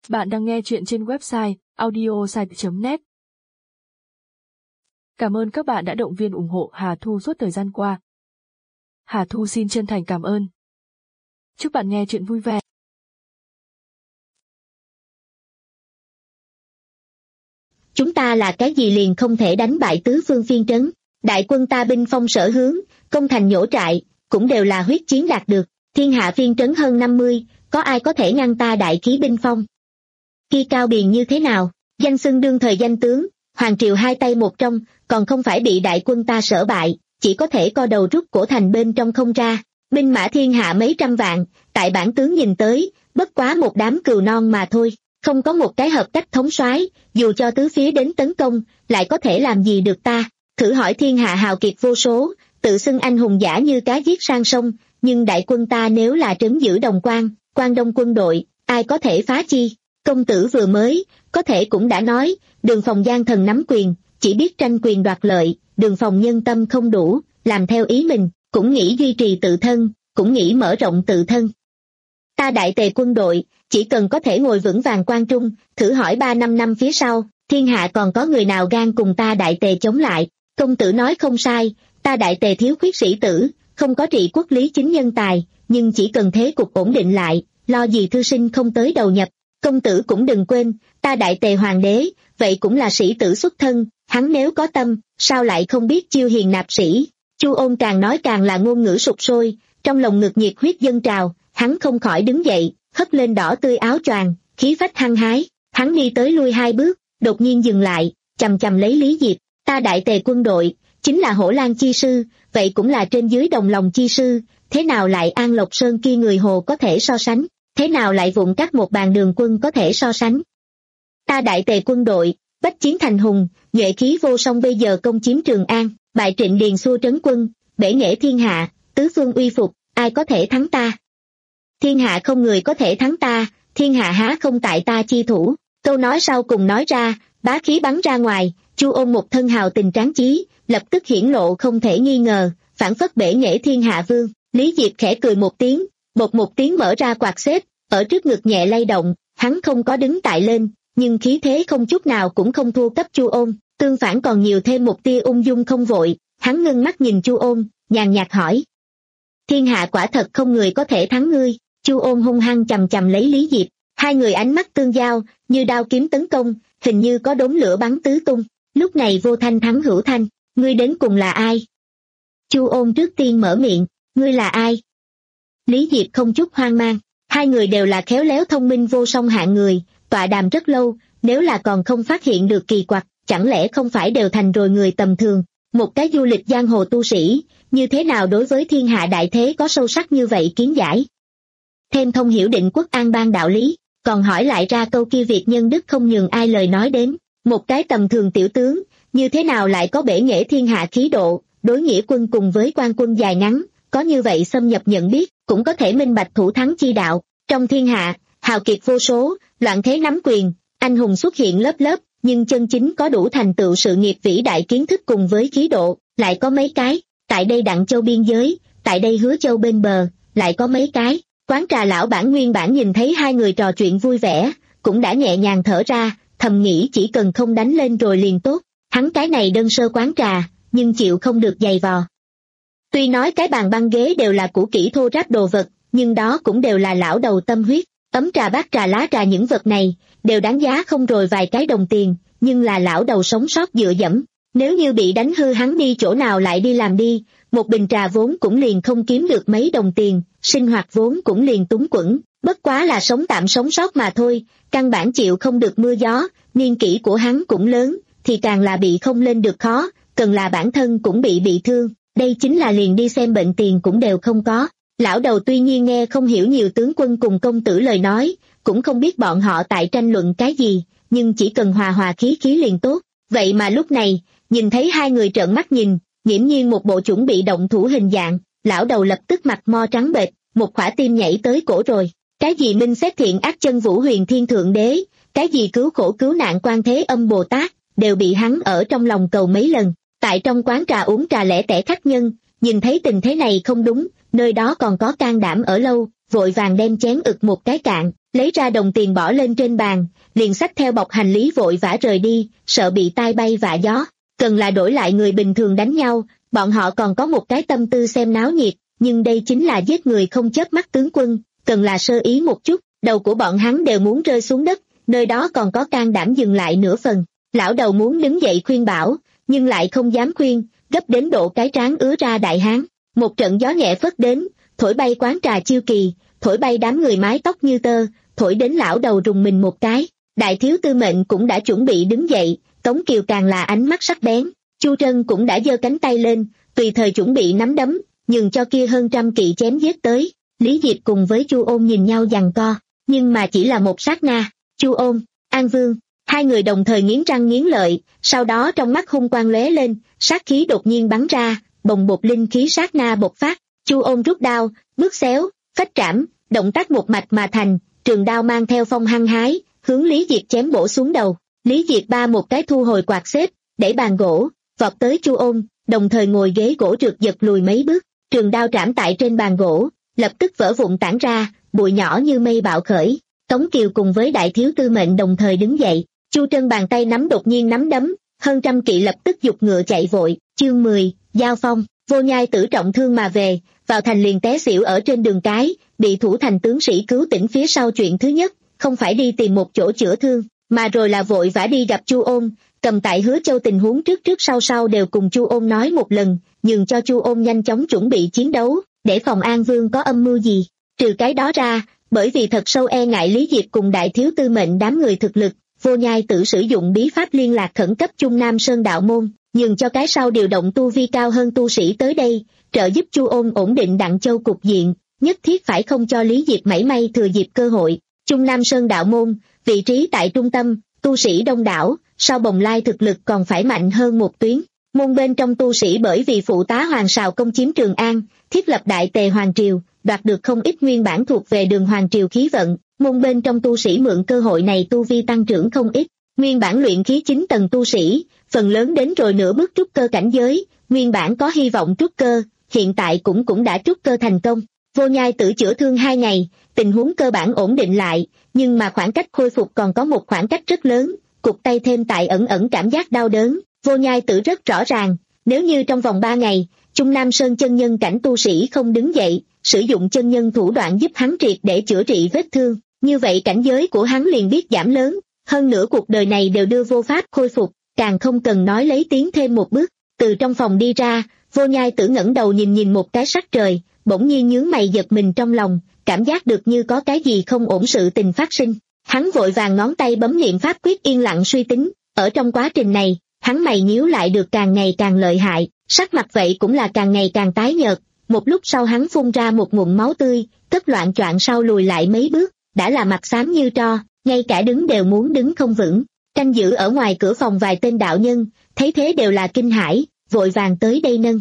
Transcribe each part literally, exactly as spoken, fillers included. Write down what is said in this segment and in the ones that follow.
Bạn đang nghe chuyện trên website audiosite chấm net. Cảm ơn các bạn đã động viên ủng hộ Hà Thu suốt thời gian qua. Hà Thu xin chân thành cảm ơn. Chúc bạn nghe chuyện vui vẻ. Chúng ta là cái gì liền không thể đánh bại tứ phương phiên trấn. Đại quân ta binh phong sở hướng, công thành nhổ trại, cũng đều là huyết chiến đạt được. Thiên hạ phiên trấn hơn năm mươi, có ai có thể ngăn ta đại khí binh phong? Khi cao biền như thế nào, danh xưng đương thời danh tướng, hoàng triều hai tay một trong, còn không phải bị đại quân ta sở bại, chỉ có thể co đầu rút cổ thành bên trong không ra. Binh mã thiên hạ mấy trăm vạn, tại bản tướng nhìn tới, bất quá một đám cừu non mà thôi, không có một cái hợp cách thống soái, dù cho tứ phía đến tấn công, lại có thể làm gì được ta. Thử hỏi thiên hạ hào kiệt vô số, tự xưng anh hùng giả như cá giết sang sông, nhưng đại quân ta nếu là trấn giữ Đồng Quan, Quan Đông quân đội, ai có thể phá chi? Công tử vừa mới, có thể cũng đã nói, Đường Phòng gian thần nắm quyền, chỉ biết tranh quyền đoạt lợi, Đường Phòng nhân tâm không đủ, làm theo ý mình, cũng nghĩ duy trì tự thân, cũng nghĩ mở rộng tự thân. Ta đại tề quân đội, chỉ cần có thể ngồi vững vàng quan trung, thử hỏi ba năm năm phía sau, thiên hạ còn có người nào gan cùng ta đại tề chống lại? Công tử nói không sai, ta đại tề thiếu khuyết sĩ tử, không có trị quốc lý chính nhân tài, nhưng chỉ cần thế cục ổn định lại, lo gì thư sinh không tới đầu nhập. Công tử cũng đừng quên, ta đại tề hoàng đế, vậy cũng là sĩ tử xuất thân, hắn nếu có tâm, sao lại không biết chiêu hiền nạp sĩ? Chu Ôn càng nói càng là ngôn ngữ sục sôi, trong lòng ngực nhiệt huyết dâng trào, hắn không khỏi đứng dậy, hất lên đỏ tươi áo choàng, khí phách hăng hái, hắn đi tới lui hai bước, đột nhiên dừng lại, chầm chầm lấy Lý Diệp, ta đại tề quân đội, chính là Hổ Lan chi sư, vậy cũng là trên dưới đồng lòng chi sư, thế nào lại An Lộc Sơn kia người Hồ có thể so sánh? Thế nào lại vụn cắt một bàn Đường quân có thể so sánh? Ta đại tề quân đội, bách chiến thành hùng, nhuệ khí vô song, bây giờ công chiếm Trường An, bại Trịnh Điền xua trấn quân, bể nghệ thiên hạ, tứ phương uy phục, ai có thể thắng ta? Thiên hạ không người có thể thắng ta, thiên hạ há không tại ta chi thủ. Câu nói sau cùng nói ra, bá khí bắn ra ngoài, Chu Ôn một thân hào tình tráng chí, lập tức hiển lộ không thể nghi ngờ, phảng phất bể nghệ thiên hạ vương. Lý Diệp khẽ cười một tiếng, bột một tiếng mở ra quạt xếp, ở trước ngực nhẹ lay động, hắn không có đứng tại lên, nhưng khí thế không chút nào cũng không thua cấp Chu Ôn, tương phản còn nhiều thêm một tia ung dung không vội. Hắn ngưng mắt nhìn Chu Ôn, nhàn nhạt hỏi: thiên hạ quả thật không người có thể thắng ngươi? Chu Ôn hung hăng chầm chầm lấy Lý Diệp, hai người ánh mắt tương giao, như đao kiếm tấn công, hình như có đốm lửa bắn tứ tung. Lúc này vô thanh thắng hữu thanh, ngươi đến cùng là ai? Chu Ôn trước tiên mở miệng, ngươi là ai? Lý Diệp không chút hoang mang, hai người đều là khéo léo thông minh vô song hạng người, tọa đàm rất lâu, nếu là còn không phát hiện được kỳ quặc, chẳng lẽ không phải đều thành rồi người tầm thường? Một cái du lịch giang hồ tu sĩ, như thế nào đối với thiên hạ đại thế có sâu sắc như vậy kiến giải? Thêm thông hiểu định quốc an bang đạo lý, còn hỏi lại ra câu kia việc nhân đức không nhường ai lời nói đến. Một cái tầm thường tiểu tướng, như thế nào lại có bể nghệ thiên hạ khí độ, đối nghĩa quân cùng với quan quân dài ngắn, có như vậy xâm nhập nhận biết, cũng có thể minh bạch thủ thắng chi đạo. Trong thiên hạ, hào kiệt vô số, loạn thế nắm quyền, anh hùng xuất hiện lớp lớp, nhưng chân chính có đủ thành tựu sự nghiệp vĩ đại kiến thức cùng với khí độ, lại có mấy cái. Tại đây Đặng Châu biên giới, tại đây Hứa Châu bên bờ, lại có mấy cái. Quán trà lão bản nguyên bản nhìn thấy hai người trò chuyện vui vẻ, cũng đã nhẹ nhàng thở ra, thầm nghĩ chỉ cần không đánh lên rồi liền tốt. Hắn cái này đơn sơ quán trà, nhưng chịu không được giày vò. Tuy nói cái bàn băng ghế đều là cũ kỹ thô ráp đồ vật, nhưng đó cũng đều là lão đầu tâm huyết. Ấm trà bát trà lá trà những vật này, đều đáng giá không rồi vài cái đồng tiền, nhưng là lão đầu sống sót dựa dẫm. Nếu như bị đánh hư hắn đi chỗ nào lại đi làm đi, một bình trà vốn cũng liền không kiếm được mấy đồng tiền, sinh hoạt vốn cũng liền túng quẫn, bất quá là sống tạm sống sót mà thôi, căn bản chịu không được mưa gió, niên kỷ của hắn cũng lớn, thì càng là bị không lên được khó, cần là bản thân cũng bị bị thương, đây chính là liền đi xem bệnh tiền cũng đều không có. Lão đầu tuy nhiên nghe không hiểu nhiều tướng quân cùng công tử lời nói, cũng không biết bọn họ tại tranh luận cái gì, nhưng chỉ cần hòa hòa khí khí liền tốt. Vậy mà lúc này, nhìn thấy hai người trợn mắt nhìn, nghiễm nhiên một bộ chuẩn bị động thủ hình dạng, lão đầu lập tức mặt mo trắng bệch, một khỏa tim nhảy tới cổ rồi. Cái gì minh xét thiện ác chân vũ huyền thiên thượng đế, cái gì cứu khổ cứu nạn quan thế âm Bồ Tát, đều bị hắn ở trong lòng cầu mấy lần. Tại trong quán trà uống trà lẻ tẻ khách nhân, nhìn thấy tình thế này không đúng, nơi đó còn có can đảm ở lâu, vội vàng đem chén ực một cái cạn, lấy ra đồng tiền bỏ lên trên bàn, liền xách theo bọc hành lý vội vã rời đi, sợ bị tai bay vạ gió. Cần là đổi lại người bình thường đánh nhau, bọn họ còn có một cái tâm tư xem náo nhiệt, nhưng đây chính là giết người không chớp mắt tướng quân, cần là sơ ý một chút, đầu của bọn hắn đều muốn rơi xuống đất, nơi đó còn có can đảm dừng lại nửa phần. Lão đầu muốn đứng dậy khuyên bảo, nhưng lại không dám khuyên, gấp đến độ cái trán ứa ra đại hán. Một trận gió nhẹ phất đến, thổi bay quán trà chiêu kỳ, thổi bay đám người mái tóc như tơ, thổi đến lão đầu rùng mình một cái. Đại thiếu tư mệnh cũng đã chuẩn bị đứng dậy, Tống Kiều càng là ánh mắt sắc bén. Chu Trân cũng đã giơ cánh tay lên, tùy thời chuẩn bị nắm đấm, nhường cho kia hơn trăm kỵ chém giết tới. Lý Diệp cùng với Chu Ôn nhìn nhau giằng co, nhưng mà chỉ là một sát na. Chu Ôn, An Vương, hai người đồng thời nghiến răng nghiến lợi, sau đó trong mắt hung quang lóe lên, sát khí đột nhiên bắn ra, bồng bột linh khí sát na bộc phát. Chu Ôn rút đao, bước xéo, phách trảm, động tác một mạch mà thành, trường đao mang theo phong hăng hái, hướng Lý Diệp chém bổ xuống đầu. Lý Diệp ba một cái thu hồi quạt xếp, đẩy bàn gỗ, vọt tới Chu Ôn, đồng thời ngồi ghế gỗ trượt giật lùi mấy bước, trường đao trảm tại trên bàn gỗ, lập tức vỡ vụn tản ra, bụi nhỏ như mây bạo khởi. Tống Kiều cùng với đại thiếu tư mệnh đồng thời đứng dậy, Chu Trân bàn tay nắm đột nhiên nắm đấm, hơn trăm kỵ lập tức giục ngựa chạy vội. Chương mười, giao phong. Vô Nhai Tử trọng thương mà về, vào thành liền té xỉu ở trên đường cái, bị thủ thành tướng sĩ cứu tỉnh phía sau. Chuyện thứ nhất, không phải đi tìm một chỗ chữa thương, mà rồi là vội vã đi gặp Chu Ôn, cầm tại Hứa Châu tình huống trước trước sau sau đều cùng Chu Ôn nói một lần, nhường cho Chu Ôn nhanh chóng chuẩn bị chiến đấu, để phòng An Vương có âm mưu gì. Trừ cái đó ra, bởi vì thật sâu e ngại Lý Diệp cùng đại thiếu tư mệnh đám người thực lực, Vô Nhai Tử sử dụng bí pháp liên lạc khẩn cấp Trung Nam Sơn đạo môn, nhường cho cái sau điều động tu vi cao hơn tu sĩ tới đây, trợ giúp Chu Ôn ổn định Đặng Châu cục diện, nhất thiết phải không cho Lý Diệp mảy may thừa dịp cơ hội. Trung Nam Sơn đạo môn, vị trí tại trung tâm, tu sĩ đông đảo, sau Bồng Lai thực lực còn phải mạnh hơn một tuyến. Môn bên trong tu sĩ bởi vì phụ tá Hoàng Sào công chiếm Trường An, thiết lập Đại Tề Hoàng Triều, đoạt được không ít nguyên bản thuộc về Đường Hoàng Triều khí vận. Môn bên trong tu sĩ mượn cơ hội này tu vi tăng trưởng không ít, nguyên bản luyện khí chín tầng tu sĩ, phần lớn đến rồi nửa bước trúc cơ cảnh giới, nguyên bản có hy vọng trúc cơ, hiện tại cũng cũng đã trúc cơ thành công. Vô Nhai Tử chữa thương hai ngày, tình huống cơ bản ổn định lại, nhưng mà khoảng cách khôi phục còn có một khoảng cách rất lớn, cụt tay thêm tại ẩn ẩn cảm giác đau đớn. Vô Nhai Tử rất rõ ràng, nếu như trong vòng ba ngày, Trung Nam Sơn chân nhân cảnh tu sĩ không đứng dậy, sử dụng chân nhân thủ đoạn giúp hắn triệt để chữa trị vết thương, như vậy cảnh giới của hắn liền biết giảm lớn, hơn nữa cuộc đời này đều đưa vô pháp khôi phục, càng không cần nói lấy tiến thêm một bước. Từ trong phòng đi ra, Vô Nhai Tử ngẩng đầu nhìn nhìn một cái sắc trời, bỗng nhiên nhướng mày giật mình trong lòng, cảm giác được như có cái gì không ổn sự tình phát sinh. Hắn vội vàng ngón tay bấm niệm pháp quyết yên lặng suy tính, ở trong quá trình này, hắn mày nhíu lại được càng ngày càng lợi hại, sắc mặt vậy cũng là càng ngày càng tái nhợt. Một lúc sau hắn phun ra một ngụm máu tươi, tất loạn choạng sau lùi lại mấy bước, đã là mặt xám như tro, ngay cả đứng đều muốn đứng không vững. Canh giữ ở ngoài cửa phòng vài tên đạo nhân, thấy thế đều là kinh hãi, vội vàng tới đây nâng.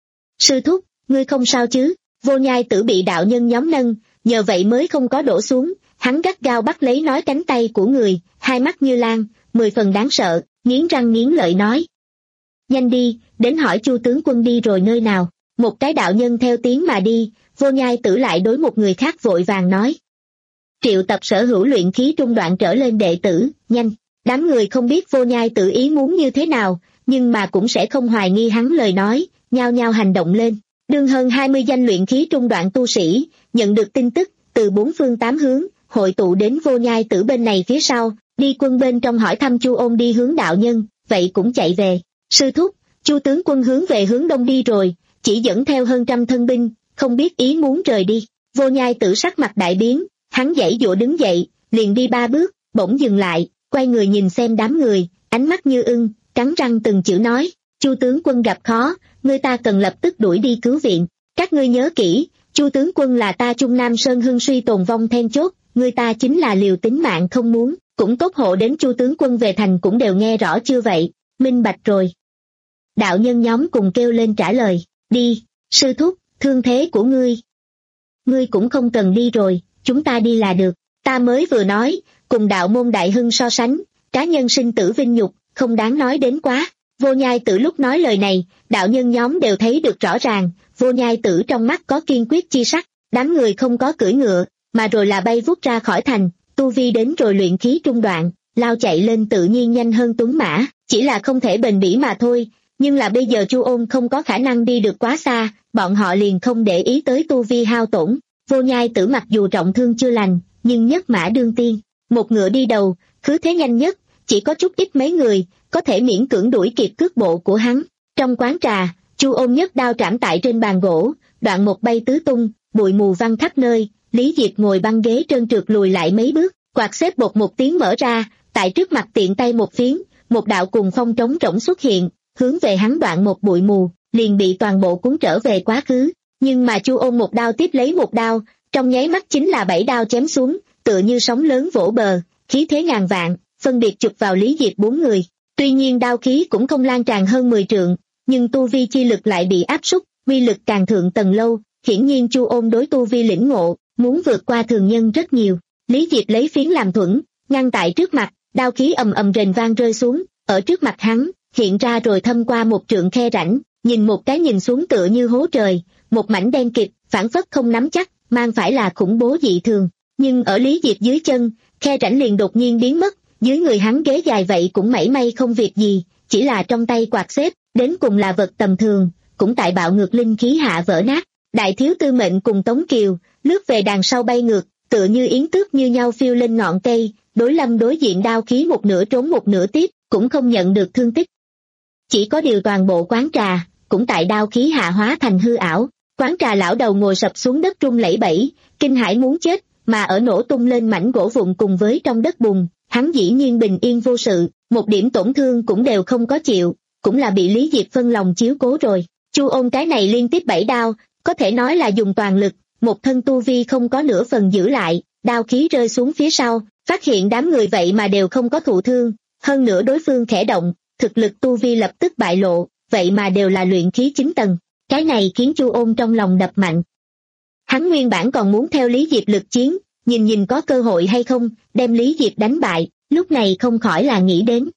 Sư thúc, ngươi không sao chứ? Vô Nhai Tử bị đạo nhân nhóm nâng, nhờ vậy mới không có đổ xuống. Hắn gắt gao bắt lấy nói cánh tay của người, hai mắt như lan, mười phần đáng sợ, nghiến răng nghiến lợi nói. Nhanh đi, đến hỏi Chu tướng quân đi rồi nơi nào. Một cái đạo nhân theo tiếng mà đi, Vô Nhai Tử lại đối một người khác vội vàng nói. Triệu tập sở hữu luyện khí trung đoạn trở lên đệ tử, nhanh. Đám người không biết Vô Nhai Tử ý muốn như thế nào, nhưng mà cũng sẽ không hoài nghi hắn lời nói, nhao nhao hành động lên. Đương hơn hai mươi danh luyện khí trung đoạn tu sĩ, nhận được tin tức, từ bốn phương tám hướng, hội tụ đến Vô Nhai Tử bên này phía sau, đi quân bên trong hỏi thăm Chu Ôn đi hướng đạo nhân, vậy cũng chạy về. Sư thúc, Chu tướng quân hướng về hướng đông đi rồi, chỉ dẫn theo hơn trăm thân binh, không biết ý muốn rời đi. Vô Nhai Tử sắc mặt đại biến, hắn giãy giụa đứng dậy, liền đi ba bước, bỗng dừng lại, quay người nhìn xem đám người, ánh mắt như ưng, cắn răng từng chữ nói, Chu tướng quân gặp khó, người ta cần lập tức đuổi đi cứu viện. Các ngươi nhớ kỹ, Chu tướng quân là ta Trung Nam Sơn hưng suy tồn vong then chốt, người ta chính là liều tính mạng không muốn, cũng tốt hộ đến Chu tướng quân về thành cũng đều nghe rõ chưa vậy, minh bạch rồi. Đạo nhân nhóm cùng kêu lên trả lời, đi, sư thúc, thương thế của ngươi. Ngươi cũng không cần đi rồi, chúng ta đi là được, ta mới vừa nói, cùng đạo môn đại hưng so sánh, cá nhân sinh tử vinh nhục, không đáng nói đến quá. Vô Nhai Tử lúc nói lời này, đạo nhân nhóm đều thấy được rõ ràng, Vô Nhai Tử trong mắt có kiên quyết chi sắc, Đám người không có cưỡi ngựa, mà rồi là bay vút ra khỏi thành, tu vi đến rồi luyện khí trung đoạn, lao chạy lên tự nhiên nhanh hơn tuấn mã, chỉ là không thể bền bỉ mà thôi. Nhưng là bây giờ Chu Ôn không có khả năng đi được quá xa, bọn họ liền không để ý tới tu vi hao tổn. Vô Nhai Tử mặc dù trọng thương chưa lành, nhưng nhất mã đương tiên, một ngựa đi đầu, khứ thế nhanh nhất, chỉ có chút ít mấy người có thể miễn cưỡng đuổi kịp cước bộ của hắn. Trong quán trà, Chu Ôn nhất đao trảm tại trên bàn gỗ, đoạn một bay tứ tung, bụi mù văng khắp nơi. Lý Diệp ngồi băng ghế trơn trượt lùi lại mấy bước, quạt xếp bột một tiếng mở ra, tại trước mặt tiện tay một phiến, một đạo cùng phong trống rỗng xuất hiện, hướng về hắn đoạn một bụi mù, liền bị toàn bộ cuốn trở về quá khứ. Nhưng mà Chu Ôn một đao tiếp lấy một đao, trong nháy mắt chính là bảy đao chém xuống, tựa như sóng lớn vỗ bờ, khí thế ngàn vạn, phân biệt chụp vào Lý Diệp bốn người. Tuy nhiên đao khí cũng không lan tràn hơn mười trượng, nhưng tu vi chi lực lại bị áp súc, uy lực càng thượng tầng lâu. Hiển nhiên Chu Ôn đối tu vi lĩnh ngộ, muốn vượt qua thường nhân rất nhiều. Lý Diệp lấy phiến làm thuẫn, ngăn tại trước mặt, đao khí ầm ầm rền vang rơi xuống, ở trước mặt hắn, hiện ra rồi thâm qua một trượng khe rãnh, nhìn một cái nhìn xuống tựa như hố trời, một mảnh đen kịt, phản phất không nắm chắc, mang phải là khủng bố dị thường. Nhưng ở Lý Diệp dưới chân, khe rãnh liền đột nhiên biến mất, dưới người hắn ghế dài vậy cũng mảy may không việc gì, chỉ là trong tay quạt xếp, đến cùng là vật tầm thường, cũng tại bạo ngược linh khí hạ vỡ nát. Đại thiếu tư mệnh cùng Tống Kiều, lướt về đằng sau bay ngược, tựa như yến tước như nhau phiêu lên ngọn cây, đối lâm đối diện đao khí một nửa trốn một nửa tiếp, cũng không nhận được thương tích. Chỉ có điều toàn bộ quán trà, cũng tại đao khí hạ hóa thành hư ảo, quán trà lão đầu ngồi sập xuống đất run lẩy bẩy, kinh hãi muốn chết, mà ở nổ tung lên mảnh gỗ vụn cùng với trong đất bùn, hắn dĩ nhiên bình yên vô sự, một điểm tổn thương cũng đều không có chịu, cũng là bị Lý Diệp phân lòng chiếu cố rồi. Chu Ôn cái này liên tiếp bảy đao, có thể nói là dùng toàn lực, một thân tu vi không có nửa phần giữ lại, đao khí rơi xuống phía sau, phát hiện đám người vậy mà đều không có thụ thương, hơn nữa đối phương khẽ động, thực lực tu vi lập tức bại lộ, vậy mà đều là luyện khí chín tầng, cái này khiến Chu Ôn trong lòng đập mạnh. Hắn nguyên bản còn muốn theo Lý Diệp lực chiến, nhìn nhìn có cơ hội hay không, đem Lý Diệp đánh bại, lúc này không khỏi là nghĩ đến.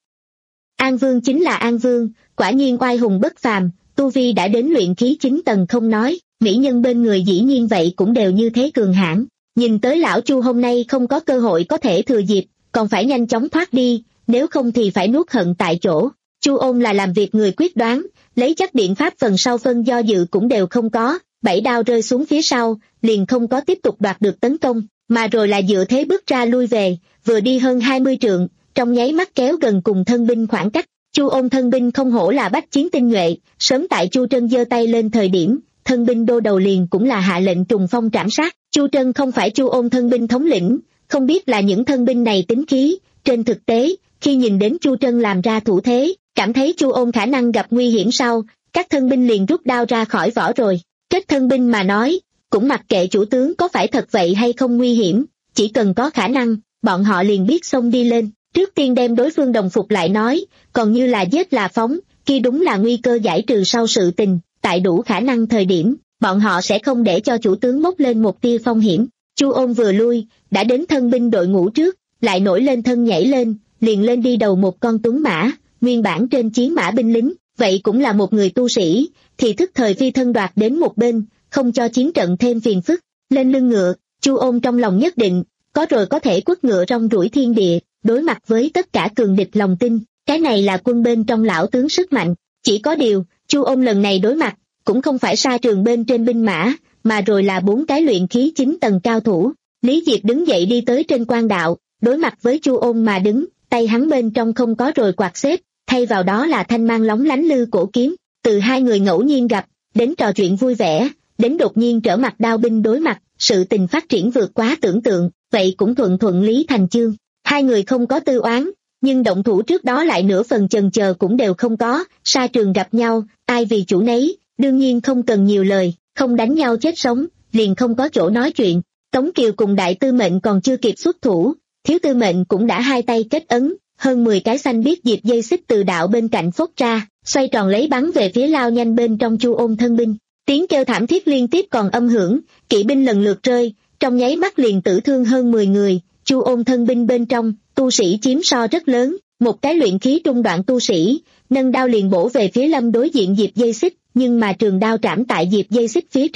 An Vương chính là An Vương, quả nhiên oai hùng bất phàm, tu vi đã đến luyện khí chín tầng không nói, mỹ nhân bên người dĩ nhiên vậy cũng đều như thế cường hãn. Nhìn tới lão Chu hôm nay không có cơ hội có thể thừa dịp, còn phải nhanh chóng thoát đi, nếu không thì phải nuốt hận tại chỗ. Chu Ôn là làm việc người quyết đoán, lấy chắc biện pháp phần sau phân do dự cũng đều không có, bảy đao rơi xuống phía sau, liền không có tiếp tục đoạt được tấn công, mà rồi là dựa thế bước ra lui về, vừa đi hơn hai mươi trượng, trong nháy mắt kéo gần cùng thân binh khoảng cách. Chu Ôn thân binh không hổ là bách chiến tinh nhuệ, sớm tại Chu Trân giơ tay lên thời điểm, thân binh đô đầu liền cũng là hạ lệnh trùng phong trảm sát. Chu Trân không phải Chu Ôn thân binh thống lĩnh, không biết là những thân binh này tính khí, trên thực tế, khi nhìn đến Chu Trân làm ra thủ thế, cảm thấy Chu Ôn khả năng gặp nguy hiểm sau, các thân binh liền rút đao ra khỏi vỏ rồi. Kết thân binh mà nói, cũng mặc kệ chủ tướng có phải thật vậy hay không nguy hiểm, chỉ cần có khả năng, bọn họ liền biết xông đi lên, trước tiên đem đối phương đồng phục lại nói, còn như là giết là phóng, khi đúng là nguy cơ giải trừ sau sự tình, tại đủ khả năng thời điểm, bọn họ sẽ không để cho chủ tướng bốc lên một tia phong hiểm. Chu Ôn vừa lui, đã đến thân binh đội ngũ trước, lại nổi lên thân nhảy lên, liền lên đi đầu một con tuấn mã, nguyên bản trên chiến mã binh lính, vậy cũng là một người tu sĩ, thì thức thời phi thân đoạt đến một bên, không cho chiến trận thêm phiền phức. Lên lưng ngựa, Chu Ôn trong lòng nhất định, có rồi có thể quất ngựa rong ruổi thiên địa, đối mặt với tất cả cường địch lòng tin, cái này là quân bên trong lão tướng sức mạnh. Chỉ có điều, Chu Ôn lần này đối mặt, cũng không phải sa trường bên trên binh mã, mà rồi là bốn cái luyện khí chín tầng cao thủ. Lý Diệp đứng dậy đi tới trên quan đạo, đối mặt với Chu Ôn mà đứng, tay hắn bên trong không có rồi quạt xếp, thay vào đó là thanh mang lóng lánh lư cổ kiếm. Từ hai người ngẫu nhiên gặp, đến trò chuyện vui vẻ, đến đột nhiên trở mặt đao binh đối mặt, sự tình phát triển vượt quá tưởng tượng, vậy cũng thuận thuận lý thành chương. Hai người không có tư oán, nhưng động thủ trước đó lại nửa phần chần chờ cũng đều không có, sa trường gặp nhau, ai vì chủ nấy, đương nhiên không cần nhiều lời, không đánh nhau chết sống, liền không có chỗ nói chuyện. Tống Kiều cùng đại tư mệnh còn chưa kịp xuất thủ, thiếu tư mệnh cũng đã hai tay kết ấn, hơn mười cái xanh biếc diệp dây xích từ đạo bên cạnh phốt ra, xoay tròn lấy bắn về phía lao nhanh bên trong Chu Ôn thân binh. Tiếng kêu thảm thiết liên tiếp còn âm hưởng, kỵ binh lần lượt rơi, trong nháy mắt liền tử thương hơn mười người. Chu Ôn thân binh bên trong, tu sĩ chiếm so rất lớn, một cái luyện khí trung đoạn tu sĩ, nâng đao liền bổ về phía lâm đối diện diệp dây xích, nhưng mà trường đao trảm tại diệp dây xích phía trên,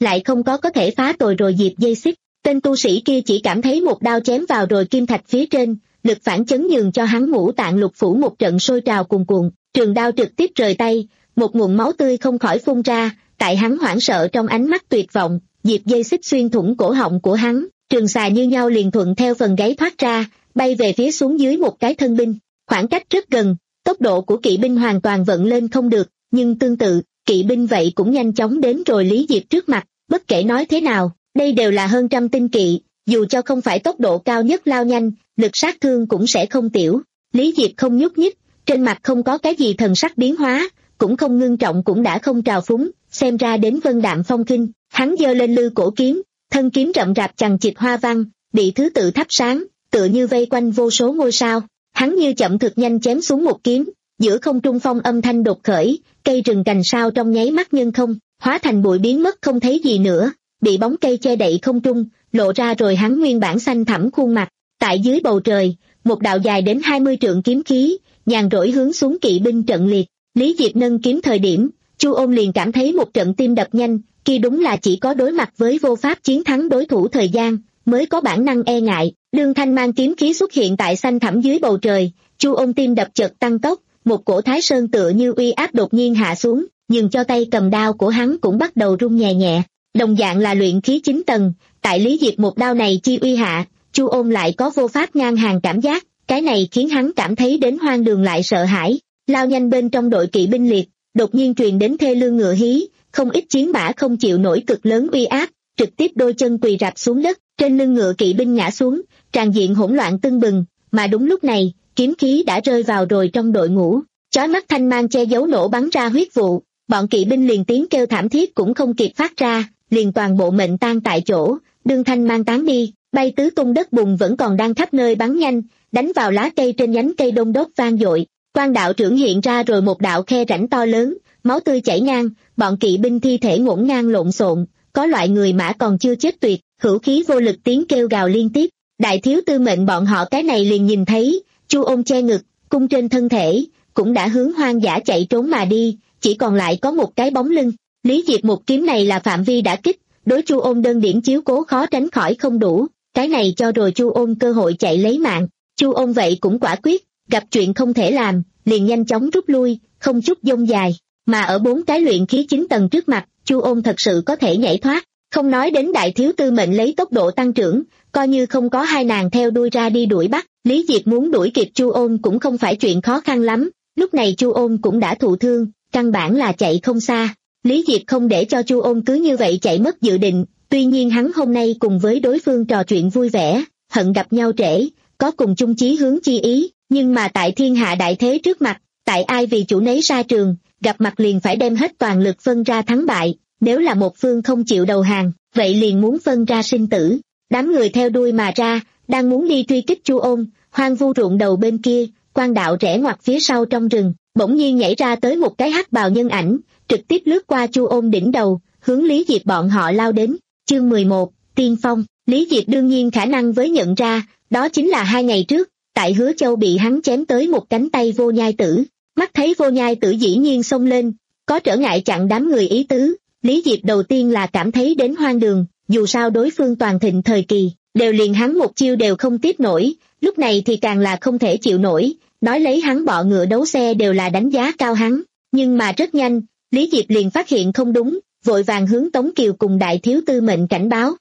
lại không có có thể phá tồi rồi diệp dây xích. Tên tu sĩ kia chỉ cảm thấy một đao chém vào rồi kim thạch phía trên, lực phản chấn nhường cho hắn ngũ tạng lục phủ một trận sôi trào cuồn cuộn, trường đao trực tiếp rời tay, một nguồn máu tươi không khỏi phun ra, tại hắn hoảng sợ trong ánh mắt tuyệt vọng, diệp dây xích xuyên thủng cổ họng của hắn, trường xà như nhau liền thuận theo phần gáy thoát ra, bay về phía xuống dưới một cái thân binh, khoảng cách rất gần, tốc độ của kỵ binh hoàn toàn vận lên không được, nhưng tương tự, kỵ binh vậy cũng nhanh chóng đến rồi Lý Diệp trước mặt, bất kể nói thế nào, đây đều là hơn trăm tinh kỵ, dù cho không phải tốc độ cao nhất lao nhanh, lực sát thương cũng sẽ không tiểu. Lý Diệp không nhúc nhích, trên mặt không có cái gì thần sắc biến hóa, cũng không ngưng trọng cũng đã không trào phúng, xem ra đến vân đạm phong khinh, hắn giơ lên lư cổ kiếm, thân kiếm rậm rạp chằng chịt hoa văn, bị thứ tự thắp sáng, tựa như vây quanh vô số ngôi sao, hắn như chậm thực nhanh chém xuống một kiếm, giữa không trung phong âm thanh đột khởi, cây rừng cành sao trong nháy mắt nhân không, hóa thành bụi biến mất không thấy gì nữa, bị bóng cây che đậy không trung, lộ ra rồi hắn nguyên bản xanh thẳm khuôn mặt, tại dưới bầu trời, một đạo dài đến hai mươi trượng kiếm khí, nhàn rỗi hướng xuống kỵ binh trận liệt, Lý Diệp nâng kiếm thời điểm, Chu Ôn liền cảm thấy một trận tim đập nhanh, kia đúng là chỉ có đối mặt với vô pháp chiến thắng đối thủ thời gian, mới có bản năng e ngại, đương thanh mang kiếm khí xuất hiện tại xanh thẳm dưới bầu trời, Chu Ôn tim đập chợt tăng tốc, một cổ thái sơn tựa như uy áp đột nhiên hạ xuống, nhường cho tay cầm đao của hắn cũng bắt đầu rung nhẹ nhẹ, đồng dạng là luyện khí chín tầng, tại Lý Diệp một đao này chi uy hạ, Chu Ôn lại có vô pháp ngang hàng cảm giác, cái này khiến hắn cảm thấy đến hoang đường lại sợ hãi, lao nhanh bên trong đội kỵ binh liệt, đột nhiên truyền đến thê lương ngựa hí, không ít chiến mã không chịu nổi cực lớn uy áp, trực tiếp đôi chân quỳ rạp xuống đất, trên lưng ngựa kỵ binh ngã xuống, tràn diện hỗn loạn tưng bừng, mà đúng lúc này, kiếm khí đã rơi vào rồi trong đội ngũ, chói mắt thanh mang che giấu nổ bắn ra huyết vụ, bọn kỵ binh liền tiếng kêu thảm thiết cũng không kịp phát ra, liền toàn bộ mệnh tan tại chỗ, đương thanh mang tán đi, bay tứ tung đất bùn vẫn còn đang khắp nơi bắn nhanh, đánh vào lá cây trên nhánh cây đông đốt vang dội, quan đạo trưởng hiện ra rồi một đạo khe rãnh to lớn, máu tươi chảy ngang, bọn kỵ binh thi thể ngổn ngang lộn xộn, có loại người mã còn chưa chết tuyệt, hữu khí vô lực tiếng kêu gào liên tiếp, đại thiếu tư mệnh bọn họ cái này liền nhìn thấy, Chu Ôn che ngực, cung trên thân thể, cũng đã hướng hoang dã chạy trốn mà đi, chỉ còn lại có một cái bóng lưng, Lý Diệp một kiếm này là phạm vi đã kích, đối Chu Ôn đơn điểm chiếu cố khó tránh khỏi không đủ, cái này cho rồi Chu Ôn cơ hội chạy lấy mạng, Chu Ôn vậy cũng quả quyết, gặp chuyện không thể làm, liền nhanh chóng rút lui, không chút dông dài, mà ở bốn cái luyện khí chín tầng trước mặt, Chu Ôn thật sự có thể nhảy thoát, không nói đến đại thiếu tư mệnh lấy tốc độ tăng trưởng, coi như không có hai nàng theo đuôi ra đi đuổi bắt, Lý Diệp muốn đuổi kịp Chu Ôn cũng không phải chuyện khó khăn lắm, lúc này Chu Ôn cũng đã thụ thương, căn bản là chạy không xa. Lý Diệp không để cho Chu Ôn cứ như vậy chạy mất dự định, tuy nhiên hắn hôm nay cùng với đối phương trò chuyện vui vẻ, hận gặp nhau trễ, có cùng chung chí hướng chi ý, nhưng mà tại thiên hạ đại thế trước mặt, tại ai vì chủ nấy ra trường, gặp mặt liền phải đem hết toàn lực phân ra thắng bại, nếu là một phương không chịu đầu hàng, vậy liền muốn phân ra sinh tử. Đám người theo đuôi mà ra, đang muốn đi truy kích Chu Ôn, hoang vu ruộng đầu bên kia, quan đạo rẽ ngoặt phía sau trong rừng, bỗng nhiên nhảy ra tới một cái hắc bào nhân ảnh, trực tiếp lướt qua Chu Ôn đỉnh đầu, hướng Lý Diệp bọn họ lao đến. Chương mười một, Tiên Phong. Lý Diệp đương nhiên khả năng với nhận ra, đó chính là hai ngày trước, tại Hứa Châu bị hắn chém tới một cánh tay Vô Nhai Tử. Mắt thấy Vô Nhai Tử dĩ nhiên xông lên, có trở ngại chặn đám người ý tứ, Lý Diệp đầu tiên là cảm thấy đến hoang đường, dù sao đối phương toàn thịnh thời kỳ, đều liền hắn một chiêu đều không tiếp nổi, lúc này thì càng là không thể chịu nổi, nói lấy hắn bọ ngựa đấu xe đều là đánh giá cao hắn, nhưng mà rất nhanh, Lý Diệp liền phát hiện không đúng, vội vàng hướng Tống Kiều cùng đại thiếu tư mệnh cảnh báo.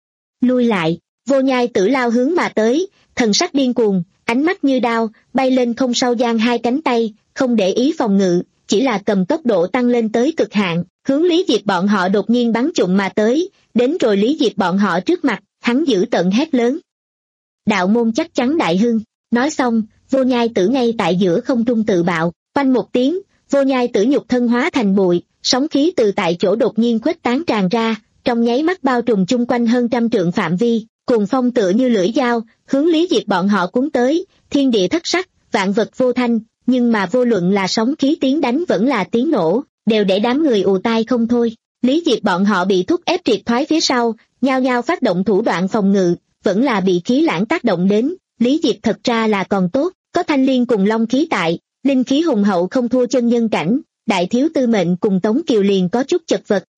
Lui lại, Vô Nhai Tử lao hướng mà tới, thần sắc điên cuồng, ánh mắt như đao, bay lên không sau giang hai cánh tay, không để ý phòng ngự, chỉ là cầm tốc độ tăng lên tới cực hạn, hướng Lý Diệp bọn họ đột nhiên bắn trụng mà tới, đến rồi Lý Diệp bọn họ trước mặt, hắn giữ tận hét lớn. Đạo môn chắc chắn đại hưng, nói xong, Vô Nhai Tử ngay tại giữa không trung tự bạo, quanh một tiếng, Vô Nhai Tử nhục thân hóa thành bụi, sóng khí từ tại chỗ đột nhiên khuếch tán tràn ra, trong nháy mắt bao trùm chung quanh hơn trăm trượng phạm vi, cuồng phong tựa như lưỡi dao, hướng Lý Diệp bọn họ cuốn tới, thiên địa thất sắc, vạn vật vô thanh, nhưng mà vô luận là sóng khí tiếng đánh vẫn là tiếng nổ, đều để đám người ù tai không thôi. Lý Diệp bọn họ bị thúc ép triệt thoái phía sau, nhao nhao phát động thủ đoạn phòng ngự, vẫn là bị khí lãng tác động đến. Lý Diệp thật ra là còn tốt, có thanh liên cùng long khí tại, linh khí hùng hậu không thua chân nhân cảnh, đại thiếu tư mệnh cùng Tống Kiều liền có chút chật vật,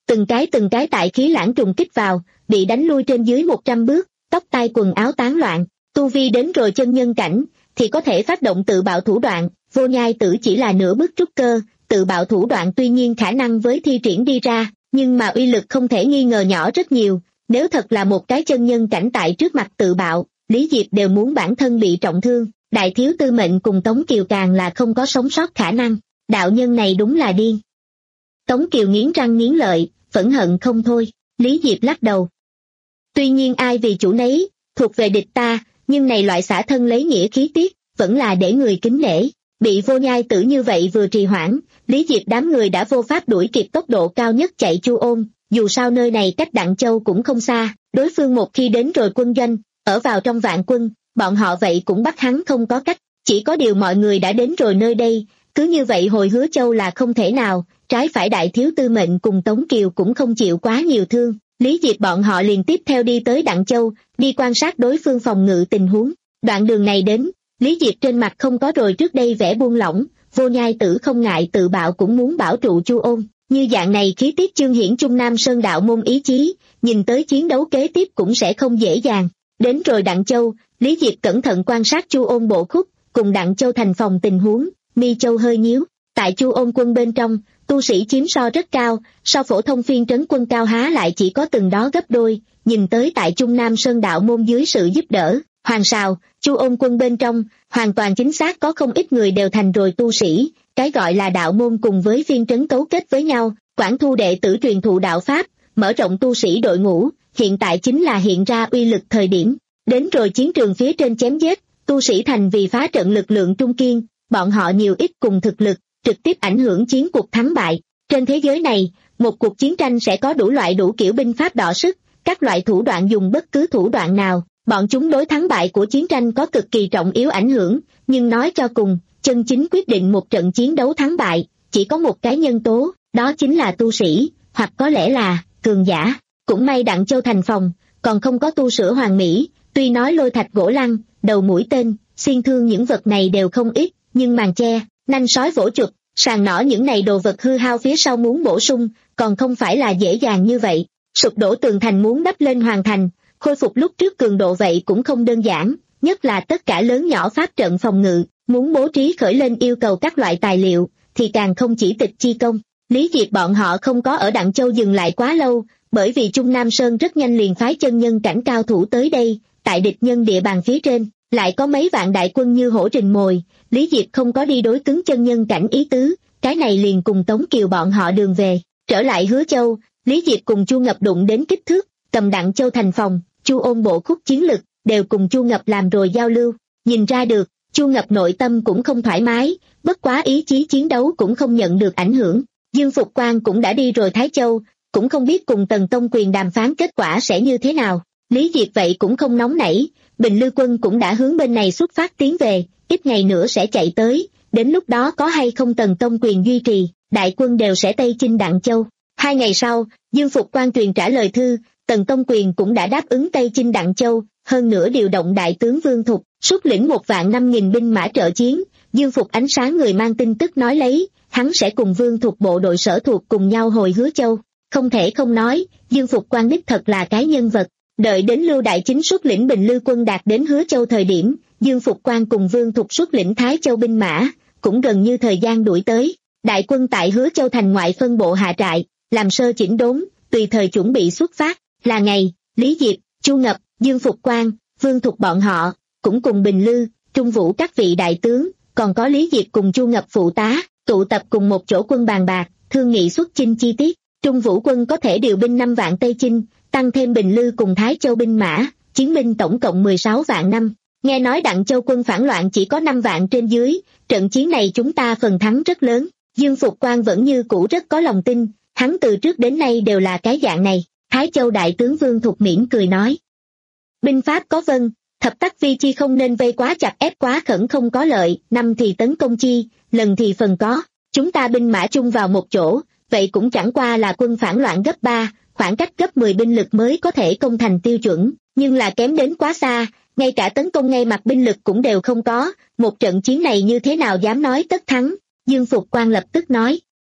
từng cái từng cái tại khí lãng trùng kích vào, bị đánh lui trên dưới một trăm bước, tóc tai quần áo tán loạn. Tu vi đến rồi chân nhân cảnh thì có thể phát động tự bạo thủ đoạn, Vô Nhai Tử chỉ là nửa bước trúc cơ, tự bạo thủ đoạn tuy nhiên khả năng với thi triển đi ra, nhưng mà uy lực không thể nghi ngờ nhỏ rất nhiều. Nếu thật là một cái chân nhân cảnh tại trước mặt tự bạo, Lý Diệp đều muốn bản thân bị trọng thương. Đại thiếu tư mệnh cùng Tống Kiều càng là không có sống sót khả năng. Đạo nhân này đúng là điên. Tống Kiều nghiến răng nghiến lợi, phẫn hận không thôi. Lý Diệp lắc đầu. Tuy nhiên ai vì chủ nấy, thuộc về địch ta, nhưng này loại xả thân lấy nghĩa khí tiết, vẫn là để người kính nể. Bị Vô Nhai Tử như vậy vừa trì hoãn, Lý Diệp đám người đã vô pháp đuổi kịp tốc độ cao nhất chạy Chu Ôn. Dù sao nơi này cách Đặng Châu cũng không xa, đối phương một khi đến rồi quân doanh, ở vào trong vạn quân, bọn họ vậy cũng bắt hắn không có cách. Chỉ có điều mọi người đã đến rồi nơi đây, cứ như vậy hồi Hứa Châu là không thể nào. Trái phải đại thiếu tư mệnh cùng Tống Kiều cũng không chịu quá nhiều thương. Lý Diệp bọn họ liền tiếp theo đi tới Đặng Châu, đi quan sát đối phương phòng ngự tình huống. Đoạn đường này đến, Lý Diệp trên mặt không có rồi trước đây vẻ buông lỏng, Vô Nhai Tử không ngại tự bạo cũng muốn bảo trụ Chu Ôn. Như dạng này khí tiết chương hiển Trung Nam Sơn đạo môn ý chí, nhìn tới chiến đấu kế tiếp cũng sẽ không dễ dàng. Đến rồi Đặng Châu, Lý Diệp cẩn thận quan sát Chu Ôn bộ khúc, cùng Đặng Châu thành phòng tình huống, mi châu hơi nhíu. Tại Chu Ôn quân bên trong, tu sĩ chiếm so rất cao, so phổ thông phiên trấn quân cao há lại chỉ có từng đó gấp đôi. Nhìn tới tại Trung Nam Sơn đạo môn dưới sự giúp đỡ, Hoàng Sào, Chu Ôn quân bên trong, hoàn toàn chính xác có không ít người đều thành rồi tu sĩ. Cái gọi là đạo môn cùng với phiên trấn cấu kết với nhau, quản thu đệ tử truyền thụ đạo pháp, mở rộng tu sĩ đội ngũ, hiện tại chính là hiện ra uy lực thời điểm. Đến rồi chiến trường phía trên chém giết, tu sĩ thành vì phá trận lực lượng trung kiên, bọn họ nhiều ít cùng thực lực, trực tiếp ảnh hưởng chiến cuộc thắng bại. Trên thế giới này, một cuộc chiến tranh sẽ có đủ loại đủ kiểu binh pháp đọ sức, các loại thủ đoạn dùng bất cứ thủ đoạn nào, bọn chúng đối thắng bại của chiến tranh có cực kỳ trọng yếu ảnh hưởng, nhưng nói cho cùng, chân chính quyết định một trận chiến đấu thắng bại, chỉ có một cái nhân tố, đó chính là tu sĩ, hoặc có lẽ là cường giả. Cũng may Đặng Châu thành phòng, còn không có tu sửa hoàn mỹ, tuy nói lôi thạch gỗ lăng, đầu mũi tên, xiên thương những vật này đều không ít, nhưng màn che, nanh sói vỗ chuột, sàn nỏ những này đồ vật hư hao phía sau muốn bổ sung, còn không phải là dễ dàng như vậy. Sụp đổ tường thành muốn đắp lên hoàn thành, khôi phục lúc trước cường độ vậy cũng không đơn giản, nhất là tất cả lớn nhỏ pháp trận phòng ngự, muốn bố trí khởi lên yêu cầu các loại tài liệu, thì càng không chỉ tịch chi công. Lý Diệp bọn họ không có ở Đặng Châu dừng lại quá lâu, bởi vì Trung Nam Sơn rất nhanh liền phái chân nhân cảnh cao thủ tới đây, tại địch nhân địa bàn phía trên, lại có mấy vạn đại quân như hổ rình mồi, Lý Diệp không có đi đối cứng chân nhân cảnh ý tứ, cái này liền cùng Tống Kiều bọn họ đường về. Trở lại Hứa Châu, Lý Diệp cùng Chu Ngập đụng đến kích thước, cầm Đặng Châu thành phòng, Chu Ôn bộ khúc chiến lực, đều cùng Chu Ngập làm rồi giao lưu. Nhìn ra được, Chu Ngập nội tâm cũng không thoải mái, bất quá ý chí chiến đấu cũng không nhận được ảnh hưởng. Dương Phục Quang cũng đã đi rồi Thái Châu, cũng không biết cùng Tần Tông Quyền đàm phán kết quả sẽ như thế nào. Lý Diệp vậy cũng không nóng nảy, Bình Lư quân cũng đã hướng bên này xuất phát tiến về, ít ngày nữa sẽ chạy tới, đến lúc đó có hay không Tần Tông Quyền duy trì, đại quân đều sẽ tây chinh Đặng Châu. Hai ngày sau, Dương Phục Quang truyền trả lời thư, Tần Tông Quyền cũng đã đáp ứng tây chinh Đặng Châu, hơn nữa điều động đại tướng Vương Thục, xuất lĩnh một vạn năm nghìn binh mã trợ chiến. Dương Phục ánh sáng người mang tin tức nói lấy, hắn sẽ cùng Vương Thục bộ đội sở thuộc cùng nhau hồi Hứa Châu. Không thể không nói, Dương Phục Quang đích thật là cái nhân vật. Đợi đến Lưu Đại Chính xuất lĩnh Bình Lư quân đạt đến Hứa Châu thời điểm, Dương Phục Quang cùng Vương Thục xuất lĩnh Thái Châu binh mã, cũng gần như thời gian đuổi tới. Đại quân tại Hứa Châu thành ngoại phân bộ hạ trại, làm sơ chỉnh đốn, tùy thời chuẩn bị xuất phát. Là ngày, Lý Diệp, Chu Ngập, Dương Phục Quang, Vương Thục bọn họ, cũng cùng Bình Lư, Trung Vũ các vị đại tướng, còn có Lý Diệp cùng Chu Ngập phụ tá, tụ tập cùng một chỗ quân bàn bạc, thương nghị xuất chinh chi tiết. Trung Vũ quân có thể điều binh năm vạn Tây Chinh, tăng thêm Bình Lư cùng Thái Châu binh mã, chiến binh tổng cộng mười sáu vạn năm. Nghe nói Đặng Châu quân phản loạn chỉ có năm vạn trên dưới, trận chiến này chúng ta phần thắng rất lớn. Dương Phục Quang vẫn như cũ rất có lòng tin, hắn từ trước đến nay đều là cái dạng này. Thái Châu đại tướng Vương Thục mỉm cười nói. Binh pháp có vân, thập tắc vi chi không nên vây quá chặt ép quá khẩn không có lợi, năm thì tấn công chi, lần thì phần có. Chúng ta binh mã chung vào một chỗ, vậy cũng chẳng qua là quân phản loạn gấp ba, khoảng cách gấp mười binh lực mới có thể công thành tiêu chuẩn, nhưng là kém đến quá xa, ngay cả tấn công ngay mặt binh lực cũng đều không có, một trận chiến này như thế nào dám nói tất thắng. Dương Phục Quang lập tức nói.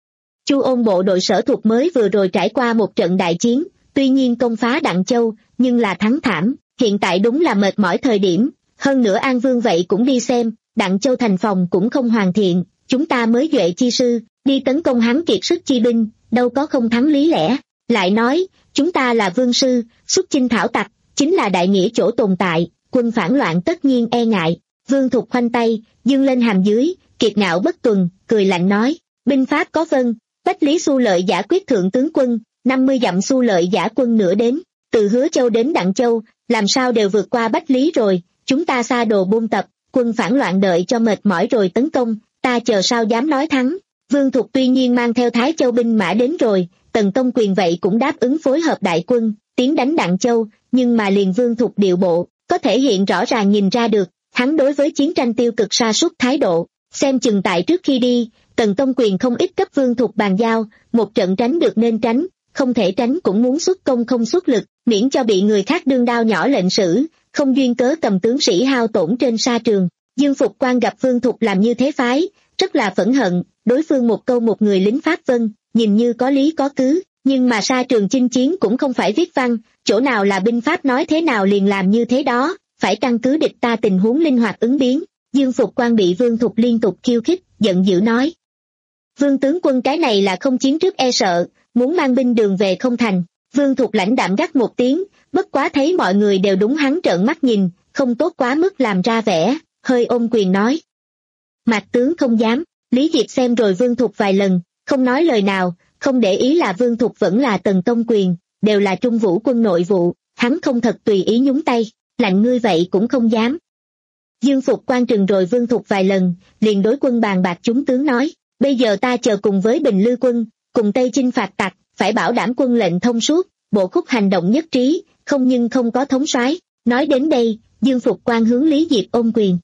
Chu Ôn bộ đội sở thuộc mới vừa rồi trải qua một trận đại chiến, tuy nhiên công phá Đặng Châu, nhưng là thắng thảm, hiện tại đúng là mệt mỏi thời điểm, hơn nữa An Vương vậy cũng đi xem, Đặng Châu thành phòng cũng không hoàn thiện, chúng ta mới duệ chi sư, đi tấn công hắn kiệt sức chi binh, đâu có không thắng lý lẽ, lại nói, chúng ta là vương sư, xuất chinh thảo tặc, chính là đại nghĩa chỗ tồn tại, quân phản loạn tất nhiên e ngại, Vương Thục khoanh tay, dương lên hàm dưới, kiệt ngạo bất tuần, cười lạnh nói, binh pháp có vân, Bách Lý Xu Lợi giả quyết thượng tướng quân, năm mươi dặm Xu Lợi giả quân nửa đến, từ Hứa Châu đến Đặng Châu, làm sao đều vượt qua Bách Lý rồi, chúng ta xa đồ buôn tập, quân phản loạn đợi cho mệt mỏi rồi tấn công, ta chờ sao dám nói thắng. Vương Thục tuy nhiên mang theo Thái Châu binh mã đến rồi, Tần Tông Quyền vậy cũng đáp ứng phối hợp đại quân, tiến đánh Đặng Châu, nhưng mà liền Vương Thục điệu bộ, có thể hiện rõ ràng nhìn ra được, hắn đối với chiến tranh tiêu cực sa sút thái độ, xem chừng tại trước khi đi, Tần Tông Quyền không ít cấp Vương Thục bàn giao, một trận tránh được nên tránh, không thể tránh cũng muốn xuất công không xuất lực, miễn cho bị người khác đương đao nhỏ lệnh xử, không duyên cớ cầm tướng sĩ hao tổn trên sa trường. Dương Phục Quan gặp Vương Thục làm như thế phái, rất là phẫn hận, đối phương một câu một người lính Pháp vân, nhìn như có lý có cứ, nhưng mà sa trường chinh chiến cũng không phải viết văn, chỗ nào là binh pháp nói thế nào liền làm như thế đó, phải căn cứ địch ta tình huống linh hoạt ứng biến. Dương Phục Quan bị Vương Thục liên tục khiêu khích, giận dữ nói. Vương tướng quân cái này là không chiến trước e sợ, muốn mang binh đường về không thành. Vương Thục lãnh đạm gắt một tiếng, bất quá thấy mọi người đều đúng hắn trợn mắt nhìn, không tốt quá mức làm ra vẻ, hơi ôm quyền nói. Mạc tướng không dám. Lý Diệp xem rồi Vương Thục vài lần, không nói lời nào, không để ý là Vương Thục vẫn là Tần Tông Quyền, đều là Trung Vũ quân nội vụ, hắn không thật tùy ý nhúng tay, lạnh ngươi vậy cũng không dám. Dương Phục Quan trừng rồi Vương Thục vài lần, liền đối quân bàn bạc chúng tướng nói, bây giờ ta chờ cùng với Bình Lư quân, cùng Tây chinh phạt tặc, phải bảo đảm quân lệnh thông suốt, bộ khúc hành động nhất trí, không nhưng không có thống soái. Nói đến đây, Dương Phục Quan hướng Lý Diệp ôm quyền.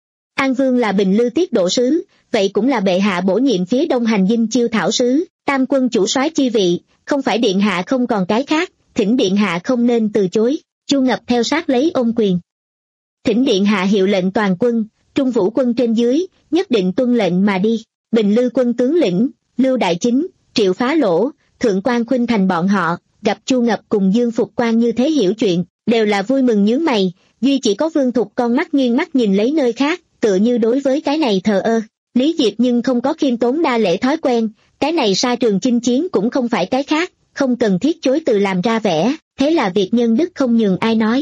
An Vương là Bình Lư tiết độ sứ, vậy cũng là bệ hạ bổ nhiệm phía đông hành dinh chiêu thảo sứ, tam quân chủ soái chi vị, không phải điện hạ không còn cái khác, thỉnh điện hạ không nên từ chối. Chu Ngập theo sát lấy ôm quyền. Thỉnh điện hạ hiệu lệnh toàn quân, Trung Vũ quân trên dưới, nhất định tuân lệnh mà đi. Bình Lư quân tướng lĩnh, Lưu Đại Chính, Triệu Phá Lỗ, Thượng Quan Khuynh Thành bọn họ, gặp Chu Ngập cùng Dương Phục Quan như thế hiểu chuyện, đều là vui mừng nhướng mày, duy chỉ có Vương Thục con mắt nghiêng mắt nhìn lấy nơi khác, tựa như đối với cái này thờ ơ. Lý Diệp nhưng không có khiêm tốn đa lễ thói quen, cái này sa trường chinh chiến cũng không phải cái khác, không cần thiết chối từ làm ra vẻ, thế là việc nhân đức không nhường ai nói.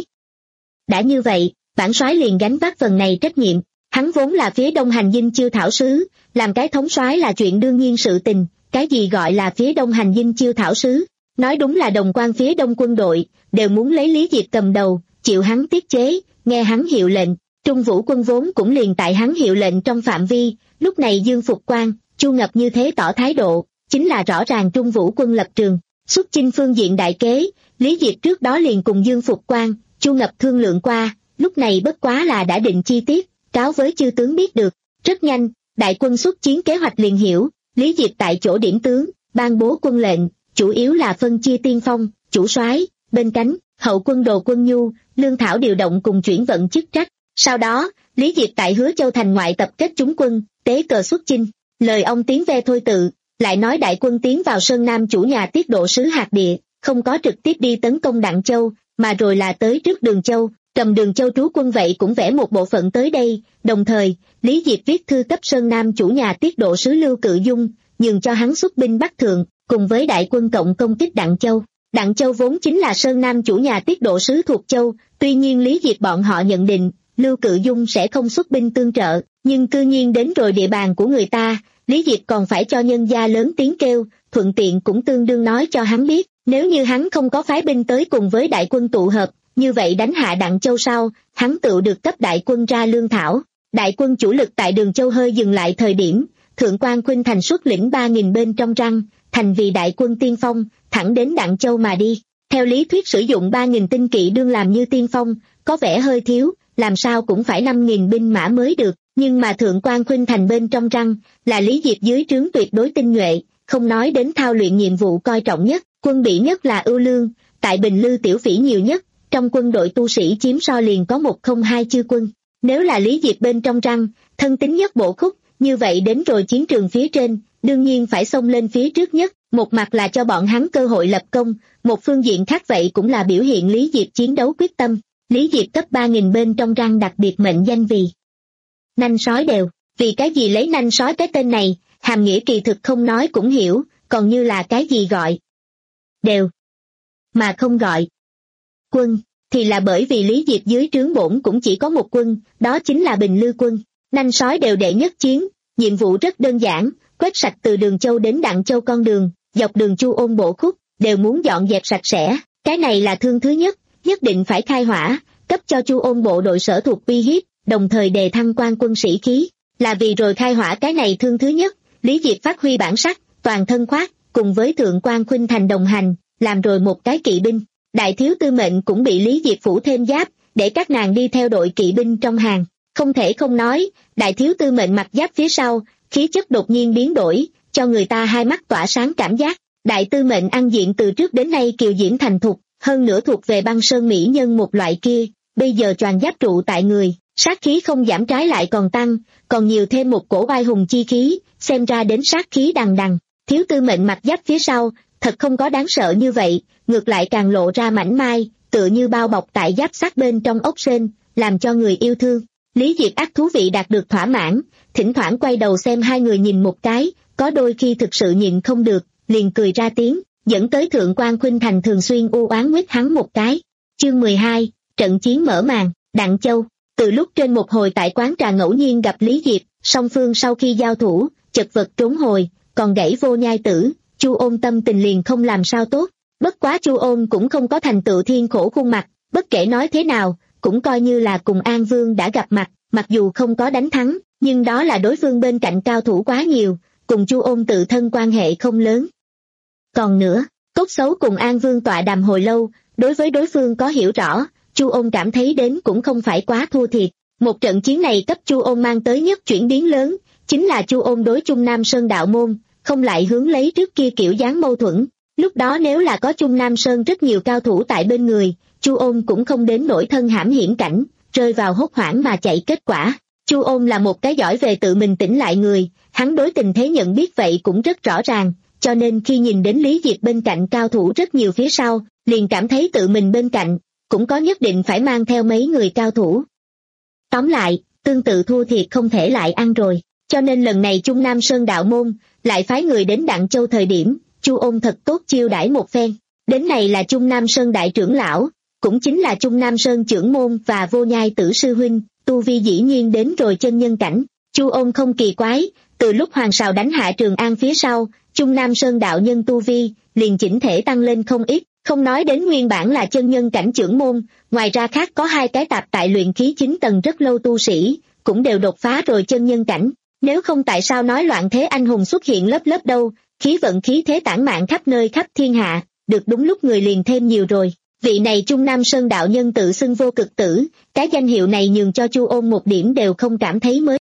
Đã như vậy, bản soái liền gánh vác phần này trách nhiệm, hắn vốn là phía đông hành dinh chiêu thảo sứ, làm cái thống soái là chuyện đương nhiên sự tình, cái gì gọi là phía đông hành dinh chiêu thảo sứ, nói đúng là đồng quan phía đông quân đội, đều muốn lấy Lý Diệp cầm đầu, chịu hắn tiết chế, nghe hắn hiệu lệnh. Trung Vũ quân vốn cũng liền tại hắn hiệu lệnh trong phạm vi, lúc này Dương Phục Quan, Chu Ngập như thế tỏ thái độ, chính là rõ ràng Trung Vũ quân lập trường, xuất chinh phương diện đại kế, Lý Diệp trước đó liền cùng Dương Phục Quan, Chu Ngập thương lượng qua, lúc này bất quá là đã định chi tiết, cáo với chư tướng biết được, rất nhanh, đại quân xuất chiến kế hoạch liền hiểu, Lý Diệp tại chỗ điểm tướng, ban bố quân lệnh, chủ yếu là phân chia tiên phong, chủ soái, bên cánh, hậu quân đồ quân nhu, lương thảo điều động cùng chuyển vận chức trách. Sau đó, Lý Diệp tại Hứa Châu thành ngoại tập kết chúng quân, tế cờ xuất chinh, lời ông tiếng ve thôi tự, lại nói đại quân tiến vào Sơn Nam chủ nhà tiết độ sứ hạt địa, không có trực tiếp đi tấn công Đặng Châu, mà rồi là tới trước Đường Châu, cầm Đường Châu trú quân vậy cũng vẽ một bộ phận tới đây, đồng thời, Lý Diệp viết thư cấp Sơn Nam chủ nhà tiết độ sứ Lưu Cự Dung, nhường cho hắn xuất binh Bắc Thượng, cùng với đại quân cộng công kích Đặng Châu. Đặng Châu vốn chính là Sơn Nam chủ nhà tiết độ sứ thuộc Châu, tuy nhiên Lý Diệp bọn họ nhận định, Lưu Cự Dung sẽ không xuất binh tương trợ, nhưng cư nhiên đến rồi địa bàn của người ta, Lý Diệp còn phải cho nhân gia lớn tiếng kêu, thuận tiện cũng tương đương nói cho hắn biết, nếu như hắn không có phái binh tới cùng với đại quân tụ hợp, như vậy đánh hạ Đặng Châu sau, hắn tự được cấp đại quân ra lương thảo. Đại quân chủ lực tại Đường Châu hơi dừng lại thời điểm, Thượng Quan Khuynh Thành xuất lĩnh ba nghìn bên trong răng, thành vì đại quân tiên phong, thẳng đến Đặng Châu mà đi. Theo lý thuyết sử dụng ba nghìn tinh kỵ đương làm như tiên phong, có vẻ hơi thiếu, làm sao cũng phải năm nghìn binh mã mới được, nhưng mà Thượng Quan Khuynh Thành bên trong răng, là Lý Diệp dưới trướng tuyệt đối tinh nhuệ, không nói đến thao luyện nhiệm vụ coi trọng nhất, quân bị nhất là ưu lương, tại Bình Lư tiểu phỉ nhiều nhất, trong quân đội tu sĩ chiếm so liền có một không hai chư quân. Nếu là Lý Diệp bên trong răng, thân tín nhất bộ khúc, như vậy đến rồi chiến trường phía trên, đương nhiên phải xông lên phía trước nhất, một mặt là cho bọn hắn cơ hội lập công, một phương diện khác vậy cũng là biểu hiện Lý Diệp chiến đấu quyết tâm. Lý Diệp cấp ba nghìn bên trong răng đặc biệt mệnh danh vì nanh sói đều. Vì cái gì lấy nanh sói cái tên này, hàm nghĩa kỳ thực không nói cũng hiểu, còn như là cái gì gọi đều mà không gọi quân, thì là bởi vì Lý Diệp dưới trướng bổn cũng chỉ có một quân, đó chính là Bình Lư quân. Nanh sói đều đệ nhất chiến, nhiệm vụ rất đơn giản, quét sạch từ Đường Châu đến Đặng Châu con đường, dọc đường Chu Ôn bộ khúc, đều muốn dọn dẹp sạch sẽ. Cái này là thương thứ nhất, nhất định phải khai hỏa, cấp cho Chu Ôn bộ đội sở thuộc uy hiếp, đồng thời đề thăng quan quân sĩ khí. Là vì rồi khai hỏa cái này thương thứ nhất, Lý Diệp phát huy bản sắc, toàn thân khoác, cùng với Thượng quan Khuynh Thành đồng hành, làm rồi một cái kỵ binh. Đại thiếu tư mệnh cũng bị Lý Diệp phủ thêm giáp, để các nàng đi theo đội kỵ binh trong hàng. Không thể không nói, đại thiếu tư mệnh mặc giáp phía sau, khí chất đột nhiên biến đổi, cho người ta hai mắt tỏa sáng cảm giác. Đại tư mệnh ăn diện từ trước đến nay kiều diễm thành thục, hơn nữa thuộc về băng sơn mỹ nhân một loại kia, bây giờ choàng giáp trụ tại người, sát khí không giảm trái lại còn tăng, còn nhiều thêm một cổ oai hùng chi khí, xem ra đến sát khí đằng đằng. Thiếu tư mệnh mặc giáp phía sau, thật không có đáng sợ như vậy, ngược lại càng lộ ra mảnh mai, tựa như bao bọc tại giáp sắt bên trong ốc sên, làm cho người yêu thương. Lý Diệp ác thú vị đạt được thỏa mãn, thỉnh thoảng quay đầu xem hai người nhìn một cái, có đôi khi thực sự nhịn không được, liền cười ra tiếng, dẫn tới Thượng quan Khuynh Thành thường xuyên u oán nguyết hắn một cái. Chương mười hai, trận chiến mở màn, Đặng Châu. Từ lúc trên một hồi tại quán trà ngẫu nhiên gặp Lý Diệp, song phương sau khi giao thủ, chật vật trốn hồi, còn gãy Vô Nhai Tử, Chu Ôn tâm tình liền không làm sao tốt. Bất quá Chu Ôn cũng không có thành tựu thiên khổ khuôn mặt, bất kể nói thế nào, cũng coi như là cùng An Vương đã gặp mặt, mặc dù không có đánh thắng, nhưng đó là đối phương bên cạnh cao thủ quá nhiều, cùng Chu Ôn tự thân quan hệ không lớn. Còn nữa, Cốt Xấu cùng An Vương tọa đàm hồi lâu, đối với đối phương có hiểu rõ, Chu Ôn cảm thấy đến cũng không phải quá thua thiệt. Một trận chiến này cấp Chu Ôn mang tới nhất chuyển biến lớn, chính là Chu Ôn đối Trung Nam Sơn đạo môn, không lại hướng lấy trước kia kiểu dáng mâu thuẫn. Lúc đó nếu là có Trung Nam Sơn rất nhiều cao thủ tại bên người, Chu Ôn cũng không đến nỗi thân hãm hiểm cảnh, rơi vào hốt hoảng mà chạy. Kết quả, Chu Ôn là một cái giỏi về tự mình tỉnh lại người, hắn đối tình thế nhận biết vậy cũng rất rõ ràng, cho nên khi nhìn đến Lý Diệp bên cạnh cao thủ rất nhiều phía sau, liền cảm thấy tự mình bên cạnh, cũng có nhất định phải mang theo mấy người cao thủ. Tóm lại, tương tự thua thiệt không thể lại ăn rồi, cho nên lần này Trung Nam Sơn đạo môn, lại phái người đến Đặng Châu thời điểm, Chu Ôn thật tốt chiêu đãi một phen. Đến này là Trung Nam Sơn đại trưởng lão, cũng chính là Trung Nam Sơn trưởng môn và Vô Nhai Tử sư huynh, tu vi dĩ nhiên đến rồi chân nhân cảnh. Chu Ôn không kỳ quái, từ lúc Hoàng Sào đánh hạ Trường An phía sau, Trung Nam Sơn đạo nhân tu vi, liền chỉnh thể tăng lên không ít, không nói đến nguyên bản là chân nhân cảnh trưởng môn, ngoài ra khác có hai cái tạp tại luyện khí chín tầng rất lâu tu sĩ, cũng đều đột phá rồi chân nhân cảnh. Nếu không tại sao nói loạn thế anh hùng xuất hiện lớp lớp đâu, khí vận khí thế tản mạn khắp nơi khắp thiên hạ, được đúng lúc người liền thêm nhiều rồi. Vị này Trung Nam Sơn đạo nhân tự xưng Vô Cực Tử, cái danh hiệu này nhường cho Chu Ôn một điểm đều không cảm thấy mới.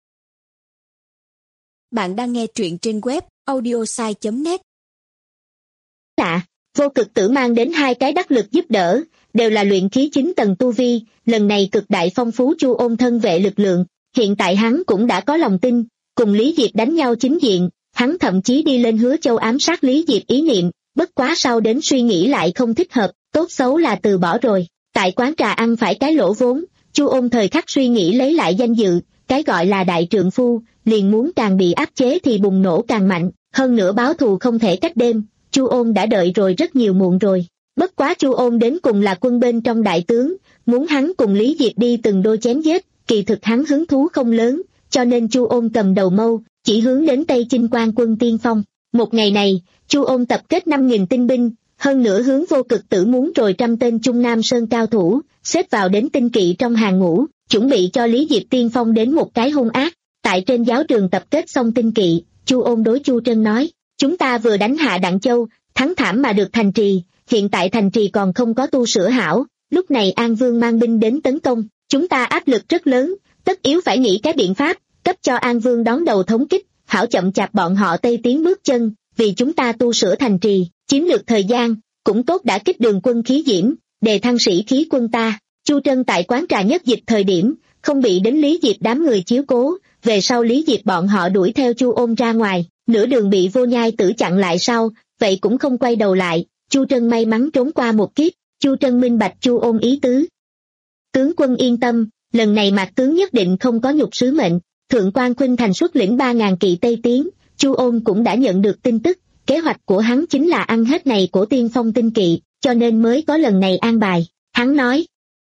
Bạn đang nghe truyện trên web audiosai chấm net. Lạ, Vô Cực Tử mang đến hai cái đắc lực giúp đỡ, đều là luyện khí chín tầng tu vi, lần này cực đại phong phú Chu Ôn thân vệ lực lượng, hiện tại hắn cũng đã có lòng tin, cùng Lý Diệp đánh nhau chính diện, hắn thậm chí đi lên Hứa Châu ám sát Lý Diệp ý niệm, bất quá sau đến suy nghĩ lại không thích hợp, tốt xấu là từ bỏ rồi. Tại quán trà ăn phải cái lỗ vốn, Chu Ôn thời khắc suy nghĩ lấy lại danh dự, cái gọi là đại trượng phu, liền muốn càng bị áp chế thì bùng nổ càng mạnh, hơn nữa báo thù không thể cách đêm, Chu Ôn đã đợi rồi rất nhiều muộn rồi. Bất quá Chu Ôn đến cùng là quân bên trong đại tướng, muốn hắn cùng Lý Diệp đi từng đôi chém giết, kỳ thực hắn hứng thú không lớn, cho nên Chu Ôn cầm đầu mâu, chỉ hướng đến Tây Chinh Quan quân tiên phong. Một ngày này, Chu Ôn tập kết năm nghìn tinh binh, hơn nữa hướng Vô Cực Tử muốn rồi trăm tên Trung Nam Sơn cao thủ, xếp vào đến tinh kỵ trong hàng ngũ, chuẩn bị cho Lý Diệp tiên phong đến một cái hung ác. Tại trên giáo trường tập kết xong tinh kỵ, Chu Ôn đối Chu Trân nói, chúng ta vừa đánh hạ Đặng Châu, thắng thảm mà được thành trì, hiện tại thành trì còn không có tu sửa hảo, lúc này An Vương mang binh đến tấn công, chúng ta áp lực rất lớn, tất yếu phải nghĩ cái biện pháp, cấp cho An Vương đón đầu thống kích, hảo chậm chạp bọn họ Tây tiến bước chân, vì chúng ta tu sửa thành trì, chiếm được thời gian, cũng tốt đã kích đường quân khí diễm, đề thăng sĩ khí quân ta. Chu Trân tại quán trà nhất dịch thời điểm, không bị đến Lý Diệp đám người chiếu cố, về sau Lý Diệp bọn họ đuổi theo Chu Ôn ra ngoài, nửa đường bị Vô Nhai Tử chặn lại sau, vậy cũng không quay đầu lại. Chu Trân may mắn trốn qua một kiếp. Chu Trân minh bạch Chu Ôn ý tứ. Tướng quân yên tâm, lần này Mạc tướng nhất định không có nhục sứ mệnh. Thượng quan Khuynh Thành xuất lĩnh ba ngàn kỵ Tây tiến, Chu Ôn cũng đã nhận được tin tức, kế hoạch của hắn chính là ăn hết này của Tiên Phong tinh kỵ, cho nên mới có lần này an bài. Hắn nói,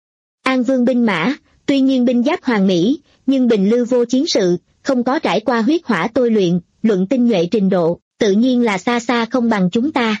An Vương binh mã, tuy nhiên binh giáp hoàn mỹ, nhưng bình lưu vô chiến sự, không có trải qua huyết hỏa tôi luyện, luận tinh nhuệ trình độ, tự nhiên là xa xa không bằng chúng ta.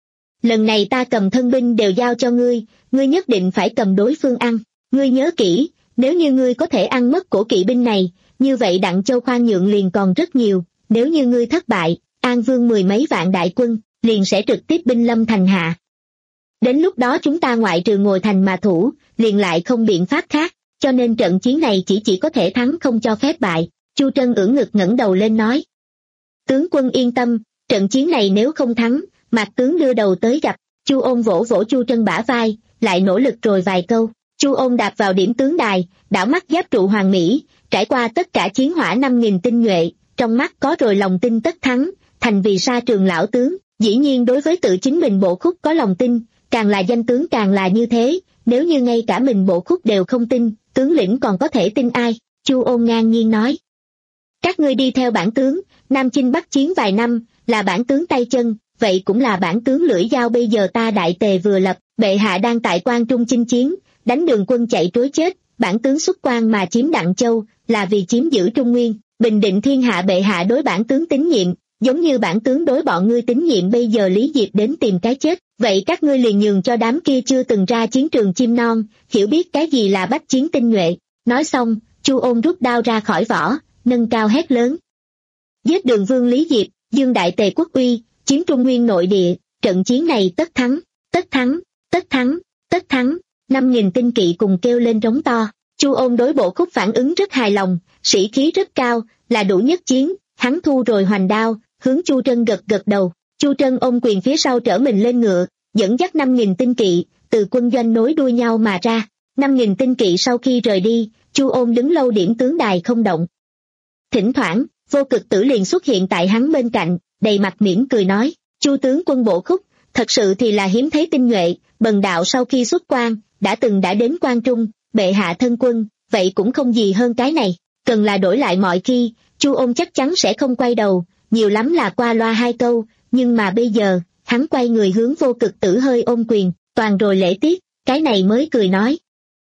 Lần này ta cầm thân binh đều giao cho ngươi, ngươi nhất định phải cầm đối phương ăn. Ngươi nhớ kỹ, nếu như ngươi có thể ăn mất cổ kỵ binh này, như vậy Đặng Châu khoan nhượng liền còn rất nhiều. Nếu như ngươi thất bại, An Vương mười mấy vạn đại quân, liền sẽ trực tiếp binh lâm thành hạ. Đến lúc đó chúng ta ngoại trừ ngồi thành mà thủ, liền lại không biện pháp khác, cho nên trận chiến này chỉ chỉ có thể thắng không cho phép bại. Chu Trân ưỡn ngực ngẩng đầu lên nói. Tướng quân yên tâm, trận chiến này nếu không thắng, Mạc tướng đưa đầu tới gặp. Chu Ôn vỗ vỗ Chu Trân bả vai, lại nỗ lực rồi vài câu. Chu Ôn đạp vào điểm tướng đài, đảo mắt giáp trụ hoàng mỹ, trải qua tất cả chiến hỏa năm nghìn tinh nhuệ, trong mắt có rồi lòng tin tất thắng, thành vì sa trường lão tướng. Dĩ nhiên đối với tự chính mình Bộ Khúc có lòng tin, càng là danh tướng càng là như thế. Nếu như ngay cả mình Bộ Khúc đều không tin, tướng lĩnh còn có thể tin ai? Chu Ôn ngang nhiên nói. Các ngươi đi theo bản tướng, Nam Chinh Bắc chiến vài năm, là bản tướng tay chân, vậy cũng là bản tướng lưỡi dao. Bây giờ ta đại tề vừa lập, bệ hạ đang tại Quan Trung chinh chiến, đánh đường quân chạy trối chết, bản tướng xuất quan mà chiếm Đặng Châu, là vì chiếm giữ Trung Nguyên, bình định thiên hạ. Bệ hạ đối bản tướng tín nhiệm, giống như bản tướng đối bọn ngươi tín nhiệm. Bây giờ Lý Diệp đến tìm cái chết, vậy các ngươi liền nhường cho đám kia chưa từng ra chiến trường chim non, hiểu biết cái gì là bách chiến tinh nhuệ. Nói xong, Chu Ôn rút đao ra khỏi vỏ, nâng cao hét lớn. Giết Đường Vương Lý Diệp, dương đại tề quốc uy, chiến Trung Nguyên nội địa, trận chiến này tất thắng, tất thắng, tất thắng, tất thắng. Năm nghìn tinh kỵ cùng kêu lên trống to. Chu Ôn đối Bộ Khúc phản ứng rất hài lòng, sĩ khí rất cao, là đủ nhất chiến. Hắn thu rồi hoành đao, hướng Chu Trân gật gật đầu. Chu Trân ôm quyền phía sau trở mình lên ngựa, dẫn dắt năm nghìn tinh kỵ, từ quân doanh nối đuôi nhau mà ra. Năm nghìn tinh kỵ sau khi rời đi, Chu Ôn đứng lâu điểm tướng đài không động. Thỉnh thoảng, Vô Cực Tử liền xuất hiện tại hắn bên cạnh, đầy mặt mỉm cười nói, Chu tướng quân Bộ Khúc, thật sự thì là hiếm thấy tinh nhuệ. Bần đạo sau khi xuất quan, đã từng đã đến Quan Trung, bệ hạ thân quân, vậy cũng không gì hơn cái này. Cần là đổi lại mọi khi, Chu Ôn chắc chắn sẽ không quay đầu, nhiều lắm là qua loa hai câu, nhưng mà bây giờ, hắn quay người hướng Vô Cực Tử hơi ôm quyền, toàn rồi lễ tiết, cái này mới cười nói.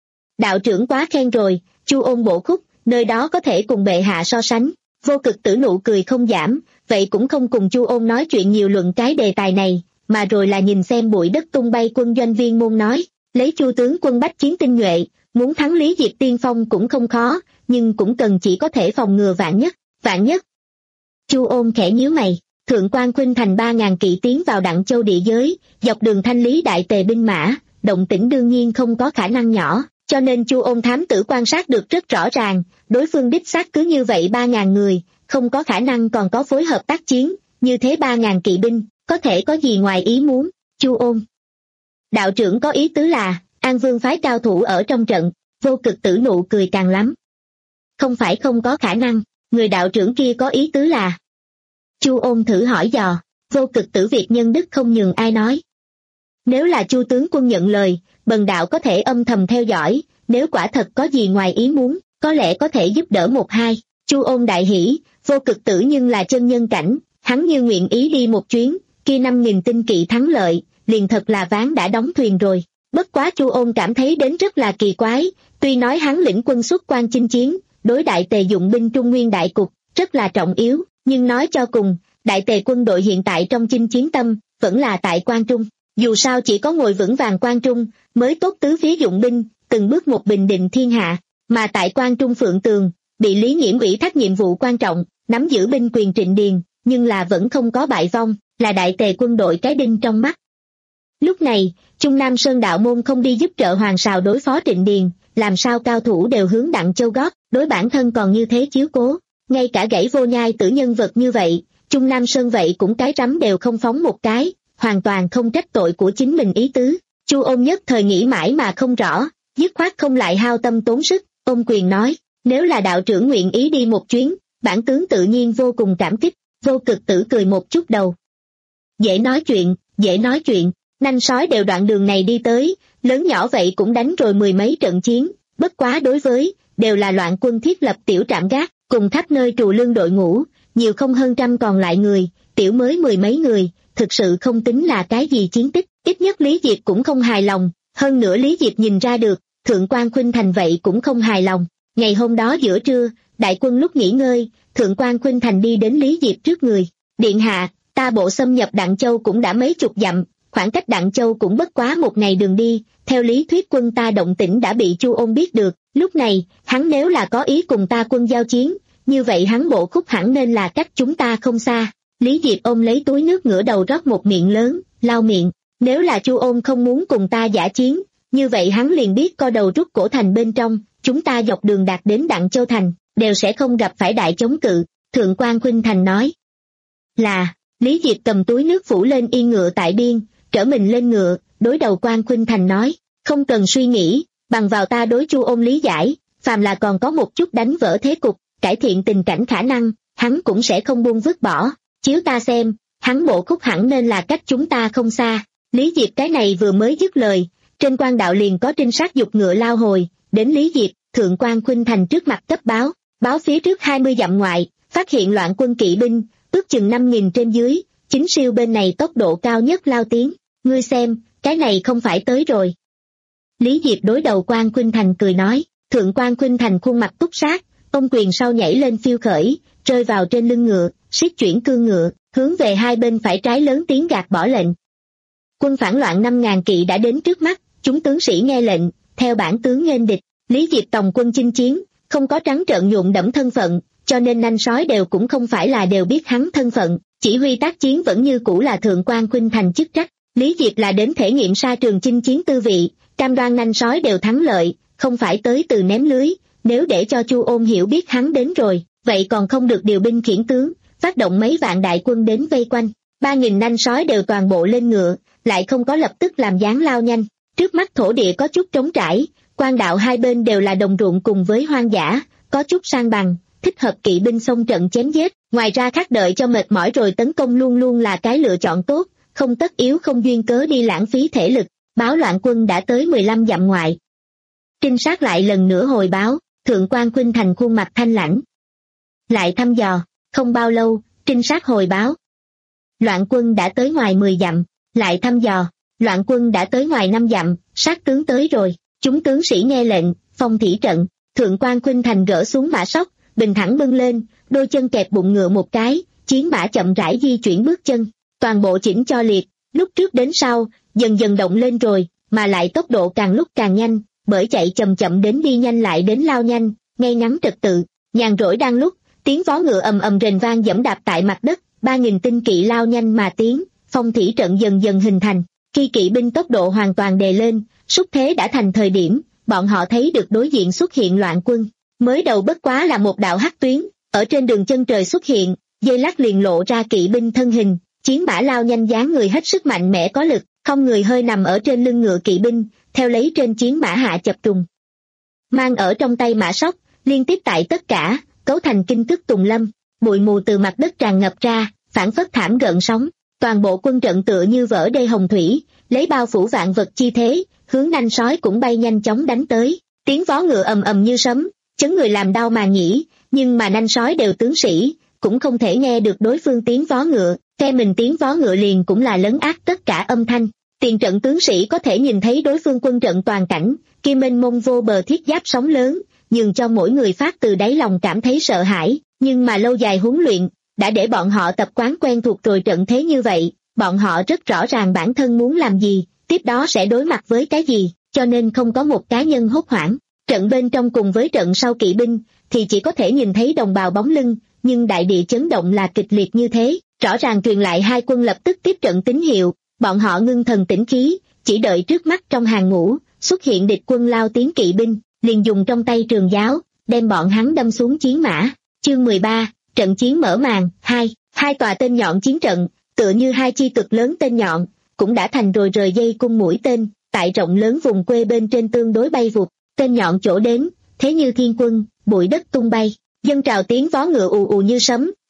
Đạo trưởng quá khen rồi, Chu Ôn Bộ Khúc, nơi đó có thể cùng bệ hạ so sánh. Vô Cực Tử nụ cười không giảm, vậy cũng không cùng Chu Ôn nói chuyện nhiều luận cái đề tài này, mà rồi là nhìn xem bụi đất tung bay quân doanh viên môn nói, lấy Chu tướng quân bách chiến tinh nhuệ, muốn thắng Lý Diệp tiên phong cũng không khó, nhưng cũng cần chỉ có thể phòng ngừa vạn nhất, vạn nhất. Chu Ôn khẽ nhíu mày, Thượng quan Khuynh Thành ba ngàn kỵ tiến vào Đặng Châu địa giới, dọc đường thanh lý đại tề binh mã, động tĩnh đương nhiên không có khả năng nhỏ, cho nên Chu Ôn thám tử quan sát được rất rõ ràng, đối phương đích xác cứ như vậy ba ngàn người, không có khả năng còn có phối hợp tác chiến, như thế ba ngàn kỵ binh, có thể có gì ngoài ý muốn. Chu Ôn đạo trưởng có ý tứ là, An Vương phái cao thủ ở trong trận. Vô Cực Tử nụ cười càng lắm. Không phải không có khả năng, người đạo trưởng kia có ý tứ là. Chu Ôn thử hỏi dò, Vô Cực Tử việc nhân đức không nhường ai nói. Nếu là Chu tướng quân nhận lời, bần đạo có thể âm thầm theo dõi, nếu quả thật có gì ngoài ý muốn, có lẽ có thể giúp đỡ một hai. Chu Ôn đại hỉ, Vô Cực Tử nhưng là chân nhân cảnh, hắn như nguyện ý đi một chuyến, kia năm nghìn tinh kỵ thắng lợi, liền thật là ván đã đóng thuyền rồi. Bất quá Chu Ôn cảm thấy đến rất là kỳ quái, tuy nói hắn lĩnh quân xuất quan chinh chiến, đối đại tề dụng binh Trung Nguyên đại cục, rất là trọng yếu, nhưng nói cho cùng, đại tề quân đội hiện tại trong chinh chiến tâm, vẫn là tại Quan Trung. Dù sao chỉ có ngồi vững vàng Quan Trung, mới tốt tứ phía dụng binh, từng bước một bình định thiên hạ, mà tại Quan Trung Phượng Tường, bị Lý Nghiễm ủy thác nhiệm vụ quan trọng, nắm giữ binh quyền Trịnh Điền, nhưng là vẫn không có bại vong, là đại tề quân đội cái đinh trong mắt. Lúc này, Trung Nam Sơn đạo môn không đi giúp trợ Hoàng Sào đối phó Trịnh Điền, làm sao cao thủ đều hướng Đặng Châu gót, đối bản thân còn như thế chiếu cố, ngay cả gãy Vô Nhai Tử nhân vật như vậy, Trung Nam Sơn vậy cũng cái rắm đều không phóng một cái, hoàn toàn không trách tội của chính mình ý tứ. Chu Ôn nhất thời nghĩ mãi mà không rõ, dứt khoát không lại hao tâm tốn sức, ôm quyền nói, nếu là đạo trưởng nguyện ý đi một chuyến, bản tướng tự nhiên vô cùng cảm kích. Vô Cực Tử cười một chút đầu. Dễ nói chuyện, dễ nói chuyện, nanh sói đều đoạn đường này đi tới, lớn nhỏ vậy cũng đánh rồi mười mấy trận chiến, bất quá đối với, đều là loạn quân thiết lập tiểu trạm gác, cùng khắp nơi trù lương đội ngũ, nhiều không hơn trăm còn lại người, tiểu mới mười mấy người, thực sự không tính là cái gì chiến tích, ít nhất Lý Diệp cũng không hài lòng, hơn nữa Lý Diệp nhìn ra được, Thượng quan Khuynh Thành vậy cũng không hài lòng. Ngày hôm đó giữa trưa, đại quân lúc nghỉ ngơi, Thượng quan Khuynh Thành đi đến Lý Diệp trước người, điện hạ, ta bộ xâm nhập Đặng Châu cũng đã mấy chục dặm, khoảng cách Đặng Châu cũng bất quá một ngày đường đi, theo lý thuyết quân ta động tĩnh đã bị Chu Ôn biết được, lúc này, hắn nếu là có ý cùng ta quân giao chiến, như vậy hắn bộ khúc hẳn nên là cách chúng ta không xa. Lý Diệp ôm lấy túi nước ngửa đầu rót một miệng lớn, lau miệng, nếu là Chu Ôn không muốn cùng ta dã chiến, như vậy hắn liền biết co đầu rút cổ thành bên trong, chúng ta dọc đường đạt đến Đặng Châu thành, đều sẽ không gặp phải đại chống cự, Thượng quan Khuynh Thành nói. Là, Lý Diệp cầm túi nước phủ lên yên ngựa tại biên, trở mình lên ngựa, đối đầu quan Khuynh Thành nói, không cần suy nghĩ, bằng vào ta đối Chu Ôn lý giải, phàm là còn có một chút đánh vỡ thế cục, cải thiện tình cảnh khả năng, hắn cũng sẽ không buông vứt bỏ, chiếu ta xem, hắn bộ khúc hẳn nên là cách chúng ta không xa. Lý Diệp cái này vừa mới dứt lời, trên quan đạo liền có trinh sát giục ngựa lao hồi, đến Lý Diệp, Thượng quan Khuynh Thành trước mặt cấp báo, báo phía trước hai mươi dặm ngoại, phát hiện loạn quân kỵ binh, ước chừng năm nghìn trên dưới, chính siêu bên này tốc độ cao nhất lao tiến, ngươi xem, cái này không phải tới rồi. Lý Diệp đối đầu quan Khuynh Thành cười nói, Thượng quan Khuynh Thành khuôn mặt túc sát, ông quyền sau nhảy lên phiêu khởi, rơi vào trên lưng ngựa, siết chuyển cương ngựa, hướng về hai bên phải trái lớn tiếng gạt bỏ lệnh. Quân phản loạn năm ngàn kỵ đã đến trước mắt, chúng tướng sĩ nghe lệnh, theo bản tướng nghênh địch. Lý Diệp tổng quân chinh chiến, không có trắng trợn nhuộm đẫm thân phận, cho nên nanh sói đều cũng không phải là đều biết hắn thân phận, chỉ huy tác chiến vẫn như cũ là Thượng quan Khuynh Thành chức trách. Lý Diệp là đến thể nghiệm sa trường chinh chiến tư vị, cam đoan nanh sói đều thắng lợi, không phải tới từ ném lưới, nếu để cho Chu Ôn hiểu biết hắn đến rồi, vậy còn không được điều binh khiển tướng, phát động mấy vạn đại quân đến vây quanh, ba nghìn nanh sói đều toàn bộ lên ngựa, lại không có lập tức làm dáng lao nhanh, trước mắt thổ địa có chút trống trải, quan đạo hai bên đều là đồng ruộng cùng với hoang dã, có chút sang bằng, thích hợp kỵ binh xông trận chém giết, ngoài ra khác đợi cho mệt mỏi rồi tấn công luôn luôn là cái lựa chọn tốt, không tất yếu không duyên cớ đi lãng phí thể lực. Báo loạn quân đã tới mười lăm dặm ngoại. Trinh sát lại lần nữa hồi báo, Thượng quan Khuynh Thành khuôn mặt thanh lãnh. Lại thăm dò, không bao lâu, trinh sát hồi báo. Loạn quân đã tới ngoài mười dặm, lại thăm dò, loạn quân đã tới ngoài năm dặm, sát tướng tới rồi, chúng tướng sĩ nghe lệnh, phong thủy trận, Thượng quan Khuynh Thành gỡ xuống mã sóc, bình thẳng bưng lên, đôi chân kẹp bụng ngựa một cái, chiến mã chậm rãi di chuyển bước chân, toàn bộ chỉnh cho liệt, lúc trước đến sau, dần dần động lên rồi, mà lại tốc độ càng lúc càng nhanh, bởi chạy chậm chậm đến đi nhanh lại đến lao nhanh, ngay ngắn trật tự, nhàn rỗi đang lúc, tiếng vó ngựa ầm ầm rền vang dẫm đạp tại mặt đất, ba nghìn tinh kỵ lao nhanh mà tiến, phong thủy trận dần dần hình thành, khi kỵ binh tốc độ hoàn toàn đề lên, xúc thế đã thành thời điểm, bọn họ thấy được đối diện xuất hiện loạn quân, mới đầu bất quá là một đạo hắc tuyến, ở trên đường chân trời xuất hiện, dây lát liền lộ ra kỵ binh thân hình, chiến mã lao nhanh dáng người hết sức mạnh mẽ có lực, không người hơi nằm ở trên lưng ngựa kỵ binh, theo lấy trên chiến mã hạ chập trùng. Mang ở trong tay mã sóc, liên tiếp tại tất cả, cấu thành kinh tức tùng lâm, bụi mù từ mặt đất tràn ngập ra, phản phất thảm gợn sóng, toàn bộ quân trận tựa như vỡ đê hồng thủy, lấy bao phủ vạn vật chi thế, hướng nanh sói cũng bay nhanh chóng đánh tới, tiếng vó ngựa ầm ầm như sấm, chấn người làm đau mà nhĩ, nhưng mà nanh sói đều tướng sĩ, cũng không thể nghe được đối phương tiếng vó ngựa, phe mình tiếng vó ngựa liền cũng là lấn át tất cả âm thanh. Tiền trận tướng sĩ có thể nhìn thấy đối phương quân trận toàn cảnh, kia mênh mông vô bờ thiết giáp sóng lớn, nhường cho mỗi người phát từ đáy lòng cảm thấy sợ hãi, nhưng mà lâu dài huấn luyện, đã để bọn họ tập quán quen thuộc rồi trận thế như vậy, bọn họ rất rõ ràng bản thân muốn làm gì, tiếp đó sẽ đối mặt với cái gì, cho nên không có một cá nhân hốt hoảng. Trận bên trong cùng với trận sau kỵ binh, thì chỉ có thể nhìn thấy đồng bào bóng lưng, nhưng đại địa chấn động là kịch liệt như thế, rõ ràng truyền lại hai quân lập tức tiếp trận tín hiệu. Bọn họ ngưng thần tĩnh khí, chỉ đợi trước mắt trong hàng ngũ, xuất hiện địch quân lao tiến kỵ binh, liền dùng trong tay trường giáo, đem bọn hắn đâm xuống chiến mã. Chương mười ba, trận chiến mở màn, hai, hai tòa tên nhọn chiến trận, tựa như hai chi cực lớn tên nhọn, cũng đã thành rồi rời dây cung mũi tên, tại rộng lớn vùng quê bên trên tương đối bay vụt, tên nhọn chỗ đến, thế như thiên quân, bụi đất tung bay, dân trào tiếng vó ngựa ù ù như sấm,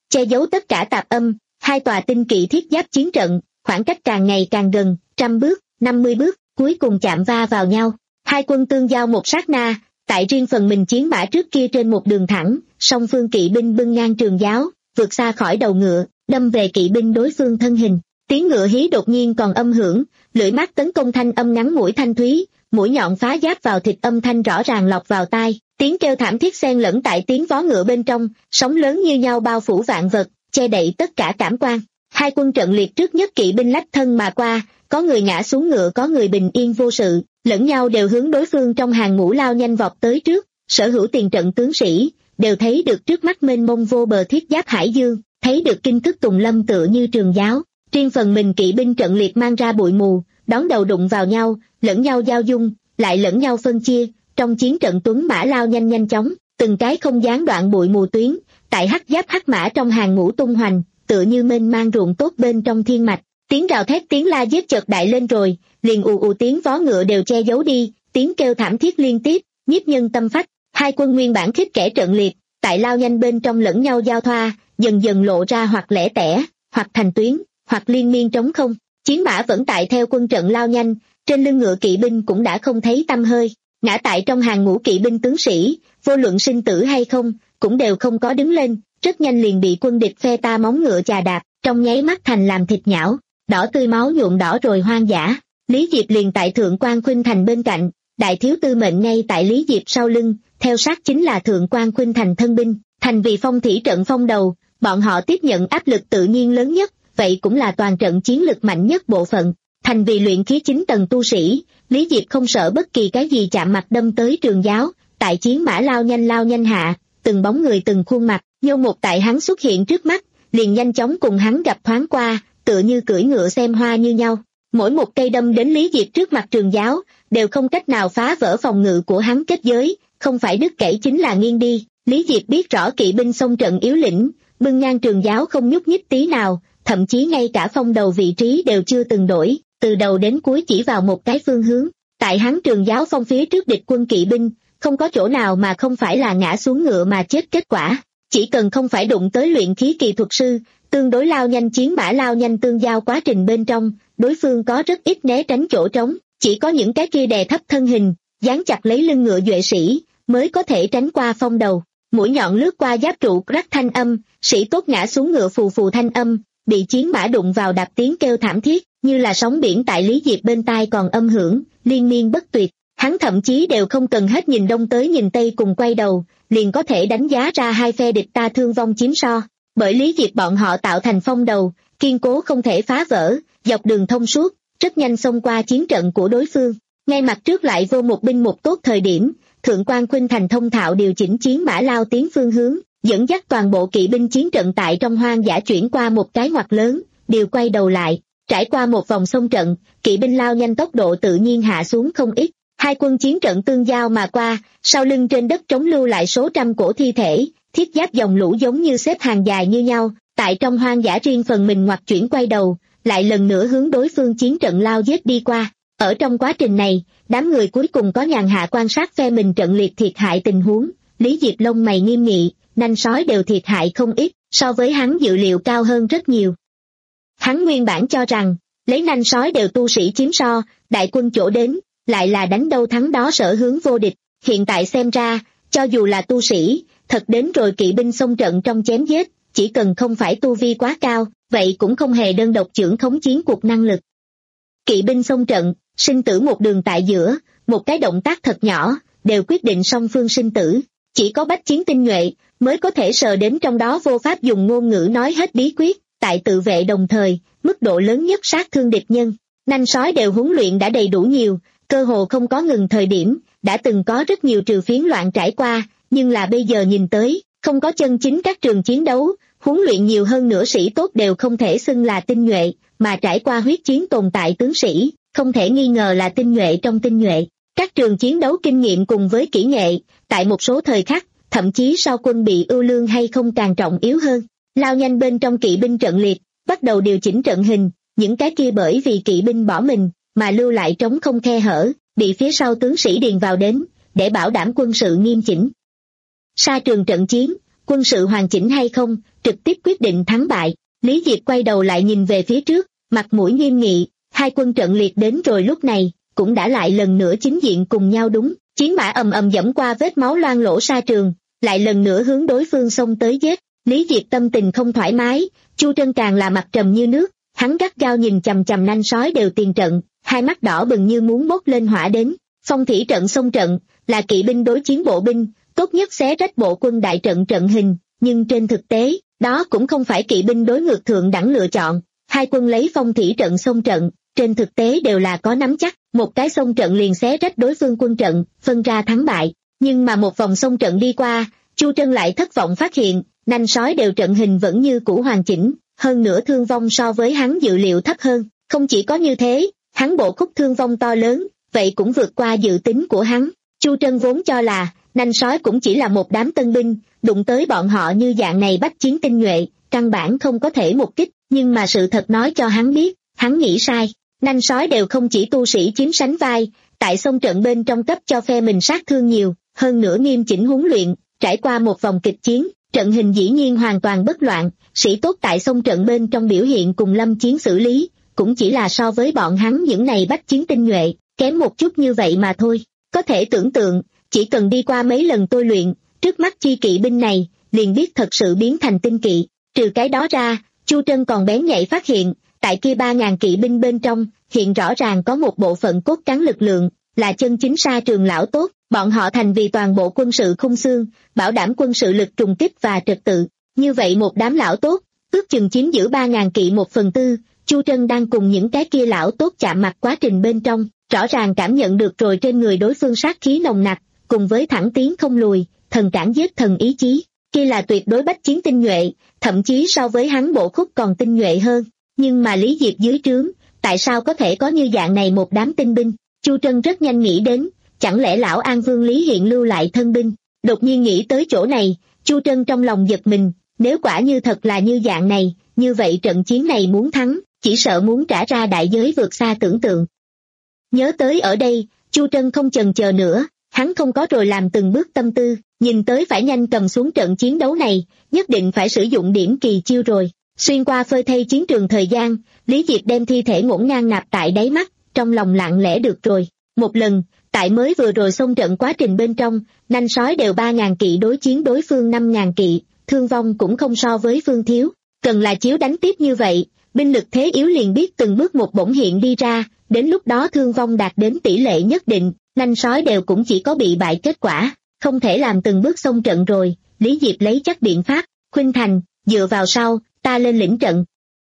che giấu tất cả tạp âm, hai tòa tinh kỵ thiết giáp chiến trận, khoảng cách càng ngày càng gần, trăm bước, năm mươi bước, cuối cùng chạm va vào nhau. Hai quân tương giao một sát na, tại riêng phần mình chiến mã trước kia trên một đường thẳng, song phương kỵ binh bưng ngang trường giáo, vượt xa khỏi đầu ngựa, đâm về kỵ binh đối phương thân hình. Tiếng ngựa hí đột nhiên còn âm hưởng, lưỡi mắt tấn công thanh âm ngắn mũi thanh thúy, mũi nhọn phá giáp vào thịt âm thanh rõ ràng lọt vào tai, tiếng kêu thảm thiết xen lẫn tại tiếng vó ngựa bên trong, sóng lớn như nhau bao phủ vạn vật, che đậy tất cả cảm quan. Hai quân trận liệt trước nhất kỵ binh lách thân mà qua, có người ngã xuống ngựa có người bình yên vô sự, lẫn nhau đều hướng đối phương trong hàng ngũ lao nhanh vọt tới trước. Sở hữu tiền trận tướng sĩ đều thấy được trước mắt mênh mông vô bờ thiết giáp hải dương, thấy được kinh thức tùng lâm tựa như trường giáo. Riêng phần mình kỵ binh trận liệt mang ra bụi mù, đón đầu đụng vào nhau, lẫn nhau giao dung, lại lẫn nhau phân chia. Trong chiến trận tuấn mã lao nhanh nhanh chóng, từng cái không gián đoạn bụi mù tuyến, tại hắc giáp hắc mã trong hàng ngũ tung hoành, tựa như mênh mang ruộng tốt bên trong thiên mạch. Tiếng gào thét tiếng la giết chợt đại lên rồi, liền ù ù tiếng vó ngựa đều che giấu đi, tiếng kêu thảm thiết liên tiếp, nhiếp nhân tâm phách. Hai quân nguyên bản khích kẻ trận liệt, tại lao nhanh bên trong lẫn nhau giao thoa, dần dần lộ ra hoặc lẻ tẻ, hoặc thành tuyến, hoặc liên miên trống không. Chiến mã vẫn tại theo quân trận lao nhanh, trên lưng ngựa kỵ binh cũng đã không thấy tăm hơi, ngã tại trong hàng ngũ kỵ binh tướng sĩ, vô luận sinh tử hay không, cũng đều không có đứng lên, rất nhanh liền bị quân địch phe ta móng ngựa chà đạp, trong nháy mắt thành làm thịt nhão, đỏ tươi máu nhuộm đỏ rồi hoang dã. Lý Diệp liền tại Thượng Quan Khuynh Thành bên cạnh, đại thiếu tư mệnh ngay tại Lý Diệp sau lưng, theo sát chính là Thượng Quan Khuynh Thành thân binh, thành vì phong thủy trận phong đầu, bọn họ tiếp nhận áp lực tự nhiên lớn nhất, vậy cũng là toàn trận chiến lực mạnh nhất bộ phận. Thành vì luyện khí chín tầng tu sĩ, Lý Diệp không sợ bất kỳ cái gì chạm mặt đâm tới trường giáo, tại chiến mã lao nhanh lao nhanh hạ, từng bóng người từng khuôn mặt, nhô một tại hắn xuất hiện trước mắt, liền nhanh chóng cùng hắn gặp thoáng qua, tựa như cưỡi ngựa xem hoa như nhau. Mỗi một cây đâm đến Lý Diệp trước mặt trường giáo, đều không cách nào phá vỡ phòng ngự của hắn kết giới, không phải đứt gãy chính là nghiêng đi. Lý Diệp biết rõ kỵ binh xông trận yếu lĩnh, bưng ngang trường giáo không nhúc nhích tí nào, thậm chí ngay cả phong đầu vị trí đều chưa từng đổi, từ đầu đến cuối chỉ vào một cái phương hướng. Tại hắn trường giáo phong phía trước địch quân kỵ binh, không có chỗ nào mà không phải là ngã xuống ngựa mà chết kết quả. Chỉ cần không phải đụng tới luyện khí kỳ thuật sư, tương đối lao nhanh chiến mã lao nhanh tương giao quá trình bên trong, đối phương có rất ít né tránh chỗ trống, chỉ có những cái kia đè thấp thân hình, dán chặt lấy lưng ngựa duệ sĩ, mới có thể tránh qua phong đầu. Mũi nhọn lướt qua giáp trụ rắc thanh âm, sĩ tốt ngã xuống ngựa phù phù thanh âm, bị chiến mã đụng vào đạp tiếng kêu thảm thiết, như là sóng biển tại Lý Diệp bên tai còn âm hưởng, liên miên bất tuyệt. Hắn thậm chí đều không cần hết nhìn đông tới nhìn tây cùng quay đầu, liền có thể đánh giá ra hai phe địch ta thương vong chiếm so. Bởi Lý Diệp bọn họ tạo thành phong đầu, kiên cố không thể phá vỡ, dọc đường thông suốt, rất nhanh xông qua chiến trận của đối phương. Ngay mặt trước lại vô một binh một tốt thời điểm, Thượng Quan Khuynh Thành thông thạo điều chỉnh chiến mã lao tiến phương hướng, dẫn dắt toàn bộ kỵ binh chiến trận tại trong hoang dã chuyển qua một cái ngoặt lớn, đều quay đầu lại. Trải qua một vòng xông trận, kỵ binh lao nhanh tốc độ tự nhiên hạ xuống không ít. Hai quân chiến trận tương giao mà qua, sau lưng trên đất trống lưu lại số trăm cổ thi thể, thiết giáp dòng lũ giống như xếp hàng dài như nhau, tại trong hoang dã riêng phần mình ngoặt chuyển quay đầu, lại lần nữa hướng đối phương chiến trận lao giết đi qua. Ở trong quá trình này, đám người cuối cùng có nhàn hạ quan sát phe mình trận liệt thiệt hại tình huống, Lý Diệp lông mày nghiêm nghị, nanh sói đều thiệt hại không ít, so với hắn dự liệu cao hơn rất nhiều. Hắn nguyên bản cho rằng, lấy nanh sói đều tu sĩ chiếm so, đại quân chỗ đến, lại là đánh đâu thắng đó sở hướng vô địch, hiện tại xem ra, cho dù là tu sĩ, thật đến rồi kỵ binh xông trận trong chém giết, chỉ cần không phải tu vi quá cao, vậy cũng không hề đơn độc chưởng khống chiến cuộc năng lực. Kỵ binh xông trận, sinh tử một đường tại giữa, một cái động tác thật nhỏ, đều quyết định song phương sinh tử, chỉ có bách chiến tinh nhuệ, mới có thể sờ đến trong đó vô pháp dùng ngôn ngữ nói hết bí quyết, tại tự vệ đồng thời, mức độ lớn nhất sát thương địch nhân. Nanh sói đều huấn luyện đã đầy đủ nhiều, cơ hồ không có ngừng thời điểm, đã từng có rất nhiều trừ phiến loạn trải qua, nhưng là bây giờ nhìn tới, không có chân chính các trường chiến đấu, huấn luyện nhiều hơn nửa sĩ tốt đều không thể xưng là tinh nhuệ, mà trải qua huyết chiến tồn tại tướng sĩ, không thể nghi ngờ là tinh nhuệ trong tinh nhuệ. Các trường chiến đấu kinh nghiệm cùng với kỹ nghệ, tại một số thời khắc, thậm chí so quân bị ưu lương hay không càng trọng yếu hơn. Lao nhanh bên trong kỵ binh trận liệt, bắt đầu điều chỉnh trận hình, những cái kia bởi vì kỵ binh bỏ mình, mà lưu lại trống không khe hở, bị phía sau tướng sĩ điền vào đến, để bảo đảm quân sự nghiêm chỉnh. Sa trường trận chiến, quân sự hoàn chỉnh hay không, trực tiếp quyết định thắng bại. Lý Diệp quay đầu lại nhìn về phía trước, mặt mũi nghiêm nghị, hai quân trận liệt đến rồi lúc này, cũng đã lại lần nữa chính diện cùng nhau đúng, chiến mã ầm ầm dẫm qua vết máu loang lỗ sa trường, lại lần nữa hướng đối phương xông tới giết. Lý Diệp tâm tình không thoải mái, Chu Trân càng là mặt trầm như nước, hắn gắt gao nhìn chằm chằm nanh sói đều tiền trận, hai mắt đỏ bừng như muốn bốc lên hỏa đến. Phong thủy trận xông trận, là kỵ binh đối chiến bộ binh, tốt nhất xé rách bộ quân đại trận trận hình, nhưng trên thực tế, đó cũng không phải kỵ binh đối ngược thượng đẳng lựa chọn. Hai quân lấy phong thủy trận xông trận, trên thực tế đều là có nắm chắc, một cái xông trận liền xé rách đối phương quân trận, phân ra thắng bại. Nhưng mà một vòng xông trận đi qua, Chu Trân lại thất vọng phát hiện, nanh sói đều trận hình vẫn như cũ hoàn chỉnh, hơn nữa thương vong so với hắn dự liệu thấp hơn. Không chỉ có như thế, hắn bộ khúc thương vong to lớn, vậy cũng vượt qua dự tính của hắn. Chu Trân vốn cho là, nanh sói cũng chỉ là một đám tân binh, đụng tới bọn họ như dạng này bách chiến tinh nhuệ, căn bản không có thể một kích, nhưng mà sự thật nói cho hắn biết, hắn nghĩ sai. Nanh sói đều không chỉ tu sĩ chiếm sánh vai, tại sông trận bên trong cấp cho phe mình sát thương nhiều, hơn nữa nghiêm chỉnh huấn luyện, trải qua một vòng kịch chiến, trận hình dĩ nhiên hoàn toàn bất loạn, sĩ tốt tại sông trận bên trong biểu hiện cùng lâm chiến xử lý, cũng chỉ là so với bọn hắn những này bách chiến tinh nhuệ, kém một chút như vậy mà thôi. Có thể tưởng tượng, chỉ cần đi qua mấy lần tôi luyện, trước mắt chi kỵ binh này, liền biết thật sự biến thành tinh kỵ. Trừ cái đó ra, Chu Trân còn bén nhạy phát hiện, tại kia ba ngàn kỵ binh bên trong, hiện rõ ràng có một bộ phận cốt cán lực lượng, là chân chính sa trường lão tốt, bọn họ thành vì toàn bộ quân sự khung xương, bảo đảm quân sự lực trùng kích và trật tự. Như vậy một đám lão tốt, ước chừng chiếm giữ ba ngàn kỵ một phần tư, Chu Trân đang cùng những cái kia lão tốt chạm mặt quá trình bên trong, rõ ràng cảm nhận được rồi trên người đối phương sát khí nồng nặc, cùng với thẳng tiến không lùi, thần cản giết thần ý chí, kia là tuyệt đối bách chiến tinh nhuệ, thậm chí so với hắn bộ khúc còn tinh nhuệ hơn. Nhưng mà Lý Diệp dưới trướng, tại sao có thể có như dạng này một đám tinh binh? Chu Trân rất nhanh nghĩ đến, chẳng lẽ lão An Vương Lý Hiện lưu lại thân binh? Đột nhiên nghĩ tới chỗ này, Chu Trân trong lòng giật mình, nếu quả như thật là như dạng này, như vậy trận chiến này muốn thắng, chỉ sợ muốn trả ra đại giới vượt xa tưởng tượng. Nhớ tới ở đây, Chu Trân không chần chờ nữa, hắn không có rồi làm từng bước tâm tư, nhìn tới phải nhanh cầm xuống trận chiến đấu này, nhất định phải sử dụng điểm kỳ chiêu rồi. Xuyên qua phơi thây chiến trường thời gian, Lý Diệp đem thi thể ngổn ngang nạp tại đáy mắt, trong lòng lặng lẽ được rồi. Một lần, tại mới vừa rồi xông trận quá trình bên trong, nanh sói đều ba ngàn kỵ đối chiến đối phương năm ngàn kỵ, thương vong cũng không so với phương thiếu. Cần là chiếu đánh tiếp như vậy, binh lực thế yếu liền biết từng bước một bỗng hiện đi ra, đến lúc đó thương vong đạt đến tỷ lệ nhất định, nanh sói đều cũng chỉ có bị bại kết quả, không thể làm từng bước xông trận rồi. Lý Diệp lấy chắc biện pháp, Khuynh Thành, dựa vào sau, ta lên lĩnh trận.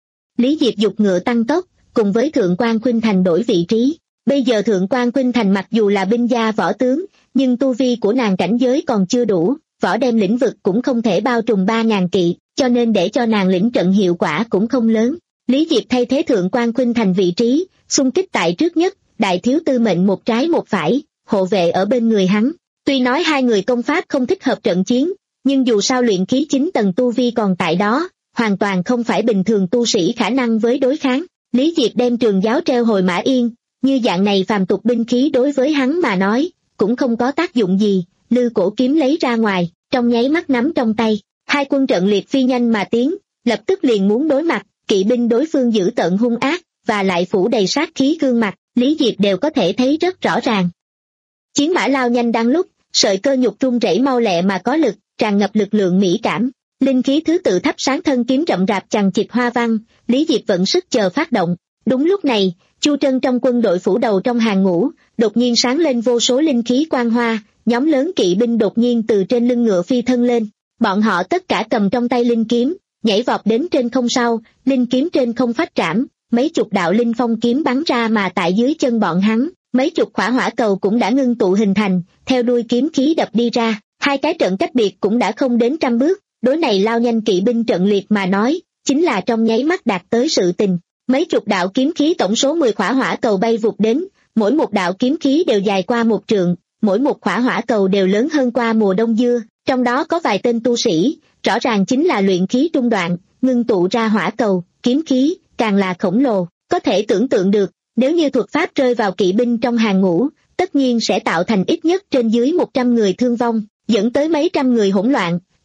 Lý Diệp giục ngựa tăng tốc, cùng với Thượng quan Khuynh Thành đổi vị trí. Bây giờ Thượng quan Khuynh Thành mặc dù là binh gia võ tướng, nhưng tu vi của nàng cảnh giới còn chưa đủ, võ đem lĩnh vực cũng không thể bao trùm ba ngàn kỵ, cho nên để cho nàng lĩnh trận hiệu quả cũng không lớn. Lý Diệp thay thế Thượng quan Khuynh Thành vị trí, xung kích tại trước nhất, đại thiếu tư mệnh một trái một phải, hộ vệ ở bên người hắn. Tuy nói hai người công pháp không thích hợp trận chiến, nhưng dù sao luyện khí chín tầng tu vi còn tại đó, hoàn toàn không phải bình thường tu sĩ khả năng với đối kháng. Lý Diệp đem trường giáo treo hồi mã yên, như dạng này phàm tục binh khí đối với hắn mà nói, cũng không có tác dụng gì, lư cổ kiếm lấy ra ngoài, trong nháy mắt nắm trong tay, hai quân trận liệt phi nhanh mà tiến, lập tức liền muốn đối mặt, kỵ binh đối phương dữ tợn hung ác, và lại phủ đầy sát khí gương mặt, Lý Diệp đều có thể thấy rất rõ ràng. Chiến mã lao nhanh đang lúc, sợi cơ nhục rung rẩy mau lẹ mà có lực, tràn ngập lực lượng mỹ cảm, linh khí thứ tự thắp sáng thân kiếm rậm rạp chằng chịt hoa văn, Lý Diệp vận sức chờ phát động. Đúng lúc này, Chu Trân trong quân đội phủ đầu trong hàng ngũ, đột nhiên sáng lên vô số linh khí quang hoa, nhóm lớn kỵ binh đột nhiên từ trên lưng ngựa phi thân lên, bọn họ tất cả cầm trong tay linh kiếm, nhảy vọt đến trên không sau, linh kiếm trên không phát trảm, mấy chục đạo linh phong kiếm bắn ra mà tại dưới chân bọn hắn, mấy chục quả hỏa cầu cũng đã ngưng tụ hình thành, theo đuôi kiếm khí đập đi ra, hai cái trận cách biệt cũng đã không đến trăm bước, đối này lao nhanh kỵ binh trận liệt mà nói, chính là trong nháy mắt đạt tới sự tình. Mấy chục đạo kiếm khí tổng số mười quả hỏa cầu bay vụt đến, mỗi một đạo kiếm khí đều dài qua một trượng, mỗi một quả hỏa cầu đều lớn hơn qua mùa đông dưa, trong đó có vài tên tu sĩ, rõ ràng chính là luyện khí trung đoạn, ngưng tụ ra hỏa cầu, kiếm khí, càng là khổng lồ, có thể tưởng tượng được, nếu như thuật pháp rơi vào kỵ binh trong hàng ngũ, tất nhiên sẽ tạo thành ít nhất trên dưới một trăm người thương vong, dẫn tới mấy trăm người hỗn loạn,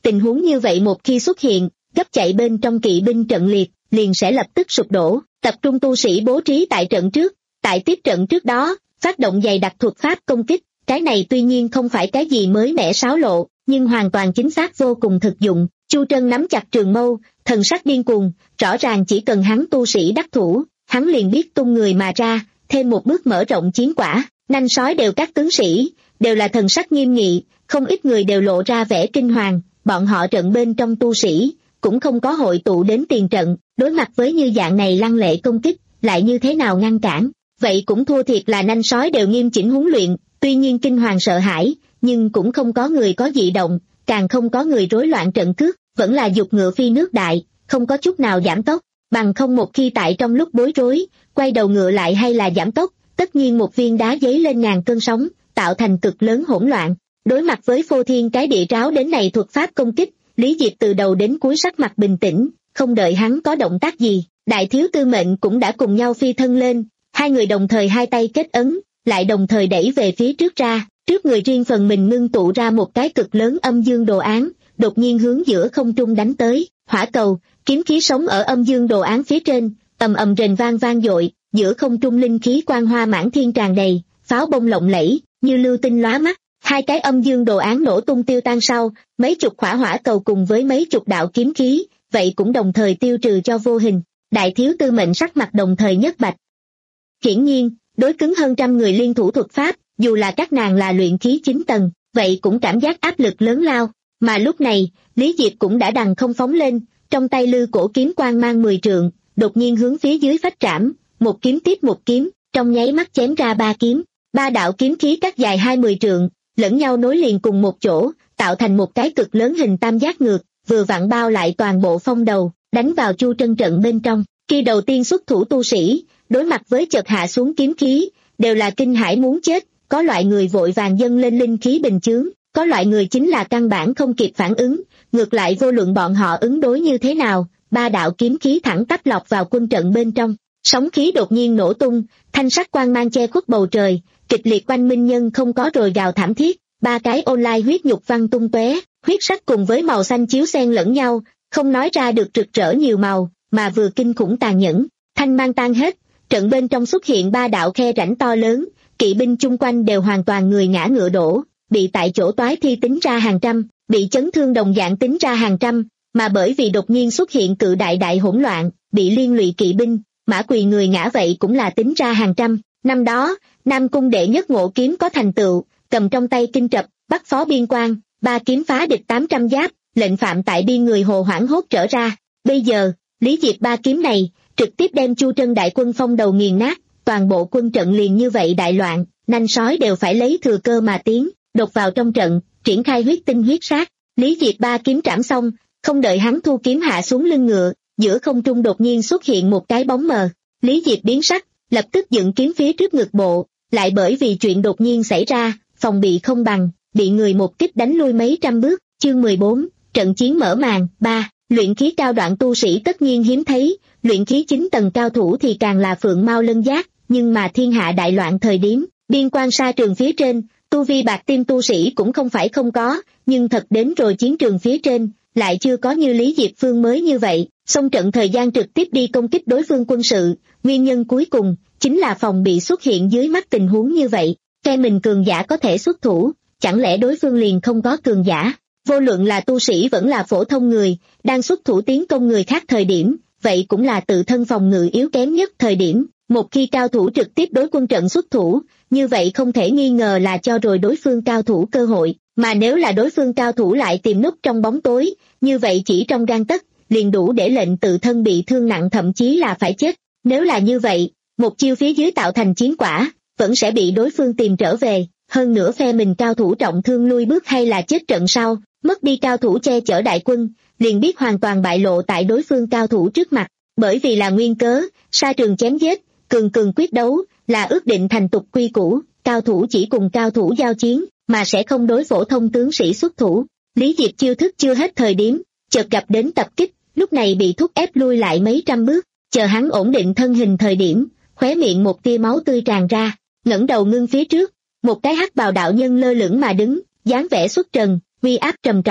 tình huống như vậy một khi xuất hiện, gấp chạy bên trong kỵ binh trận liệt, liền sẽ lập tức sụp đổ, tập trung tu sĩ bố trí tại trận trước, tại tiếp trận trước đó, phát động dày đặc thuật pháp công kích, cái này tuy nhiên không phải cái gì mới mẻ xáo lộ, nhưng hoàn toàn chính xác vô cùng thực dụng. Chu Trân nắm chặt trường mâu, thần sắc điên cuồng, rõ ràng chỉ cần hắn tu sĩ đắc thủ, hắn liền biết tung người mà ra, thêm một bước mở rộng chiến quả. Nanh sói đều các tướng sĩ, đều là thần sắc nghiêm nghị, không ít người đều lộ ra vẻ kinh hoàng, bọn họ trận bên trong tu sĩ, cũng không có hội tụ đến tiền trận, đối mặt với như dạng này lăng lệ công kích, lại như thế nào ngăn cản, vậy cũng thua thiệt là nanh sói đều nghiêm chỉnh huấn luyện, tuy nhiên kinh hoàng sợ hãi, nhưng cũng không có người có dị động, càng không có người rối loạn trận cước, vẫn là dục ngựa phi nước đại, không có chút nào giảm tốc, bằng không một khi tại trong lúc bối rối, quay đầu ngựa lại hay là giảm tốc, tất nhiên một viên đá giấy lên ngàn cơn sóng, tạo thành cực lớn hỗn loạn. Đối mặt với phô thiên cái địa ráo đến này thuật pháp công kích, Lý Diệp từ đầu đến cuối sắc mặt bình tĩnh, không đợi hắn có động tác gì, đại thiếu tư mệnh cũng đã cùng nhau phi thân lên, hai người đồng thời hai tay kết ấn, lại đồng thời đẩy về phía trước ra, trước người riêng phần mình ngưng tụ ra một cái cực lớn âm dương đồ án, đột nhiên hướng giữa không trung đánh tới, hỏa cầu, kiếm khí sống ở âm dương đồ án phía trên, ầm ầm rền vang vang dội, giữa không trung linh khí quang hoa mãn thiên tràn đầy, pháo bông lộng lẫy, như lưu tinh lóa mắt. Hai cái âm dương đồ án nổ tung tiêu tan sau, mấy chục hỏa hỏa cầu cùng với mấy chục đạo kiếm khí, vậy cũng đồng thời tiêu trừ cho vô hình. Đại thiếu tư mệnh sắc mặt đồng thời nhất bạch. Hiển nhiên, đối cứng hơn trăm người liên thủ thuật pháp, dù là các nàng là luyện khí chín tầng, vậy cũng cảm giác áp lực lớn lao. Mà lúc này, Lý Diệp cũng đã đằng không phóng lên, trong tay lư cổ kiếm quang mang mười trượng, đột nhiên hướng phía dưới phách trảm, một kiếm tiếp một kiếm, trong nháy mắt chém ra ba kiếm, ba đạo kiếm khí cắt dài hai mươi trượng, lẫn nhau nối liền cùng một chỗ, tạo thành một cái cực lớn hình tam giác ngược, vừa vặn bao lại toàn bộ phong đầu, đánh vào Chu Trân trận bên trong. Khi đầu tiên xuất thủ tu sĩ, đối mặt với chợt hạ xuống kiếm khí, đều là kinh hãi muốn chết, có loại người vội vàng dâng lên linh khí bình chướng, có loại người chính là căn bản không kịp phản ứng, ngược lại vô luận bọn họ ứng đối như thế nào, ba đạo kiếm khí thẳng tắp lọt vào quân trận bên trong, sóng khí đột nhiên nổ tung, thanh sắc quang mang che khuất bầu trời, kịch liệt quanh minh nhân không có rồi gào thảm thiết, ba cái online huyết nhục văng tung tóe, huyết sắc cùng với màu xanh chiếu xen lẫn nhau, không nói ra được rực rỡ nhiều màu, mà vừa kinh khủng tàn nhẫn, thanh mang tan hết, trận bên trong xuất hiện ba đạo khe rãnh to lớn, kỵ binh chung quanh đều hoàn toàn người ngã ngựa đổ, bị tại chỗ toái thi tính ra hàng trăm, bị chấn thương đồng dạng tính ra hàng trăm, mà bởi vì đột nhiên xuất hiện cự đại đại hỗn loạn, bị liên lụy kỵ binh, mã quỳ người ngã vậy cũng là tính ra hàng trăm. Năm đó, Nam Cung đệ nhất ngộ kiếm có thành tựu, cầm trong tay kinh trập, bắt phó biên quan, ba kiếm phá địch tám trăm giáp, lệnh phạm tại biên người hồ hoảng hốt trở ra. Bây giờ, Lý Diệp ba kiếm này, trực tiếp đem Chu Trân đại quân phong đầu nghiền nát, toàn bộ quân trận liền như vậy đại loạn, nanh sói đều phải lấy thừa cơ mà tiến, đột vào trong trận, triển khai huyết tinh huyết sát. Lý Diệp ba kiếm trảm xong, không đợi hắn thu kiếm hạ xuống lưng ngựa, giữa không trung đột nhiên xuất hiện một cái bóng mờ. Lý Diệp biến sắc, lập tức dựng kiếm phía trước ngực bộ, lại bởi vì chuyện đột nhiên xảy ra, phòng bị không bằng, bị người một kích đánh lui mấy trăm bước. Chương mười bốn, trận chiến mở màn. Ba, luyện khí cao đoạn tu sĩ tất nhiên hiếm thấy, luyện khí chín tầng cao thủ thì càng là phượng mao lân giác, nhưng mà thiên hạ đại loạn thời điểm, biên quan sa trường phía trên, tu vi bạc tim tu sĩ cũng không phải không có, nhưng thật đến rồi chiến trường phía trên, lại chưa có như Lý Diệp Phương mới như vậy, xông trận thời gian trực tiếp đi công kích đối phương quân sự, nguyên nhân cuối cùng, chính là phòng bị xuất hiện dưới mắt tình huống như vậy, phe mình cường giả có thể xuất thủ, chẳng lẽ đối phương liền không có cường giả, vô luận là tu sĩ vẫn là phổ thông người, đang xuất thủ tiến công người khác thời điểm, vậy cũng là tự thân phòng ngự yếu kém nhất thời điểm, một khi cao thủ trực tiếp đối quân trận xuất thủ, như vậy không thể nghi ngờ là cho rồi đối phương cao thủ cơ hội, mà nếu là đối phương cao thủ lại tìm núp trong bóng tối, như vậy chỉ trong gang tấc, liền đủ để lệnh tự thân bị thương nặng thậm chí là phải chết. Nếu là như vậy, một chiêu phía dưới tạo thành chiến quả, vẫn sẽ bị đối phương tìm trở về, hơn nữa phe mình cao thủ trọng thương lui bước hay là chết trận sau, mất đi cao thủ che chở đại quân, liền biết hoàn toàn bại lộ tại đối phương cao thủ trước mặt, bởi vì là nguyên cớ, sa trường chém giết, cường cường quyết đấu, là ước định thành tục quy củ, cao thủ chỉ cùng cao thủ giao chiến, mà sẽ không đối phổ thông tướng sĩ xuất thủ. Lý Diệp chiêu thức chưa hết thời điểm, chợt gặp đến tập kích, lúc này bị thúc ép lui lại mấy trăm bước, chờ hắn ổn định thân hình thời điểm, khóe miệng một tia máu tươi tràn ra, ngẩng đầu ngưng phía trước, một cái hắc bào đạo nhân lơ lửng mà đứng, dáng vẻ xuất trần, uy áp trầm trọng,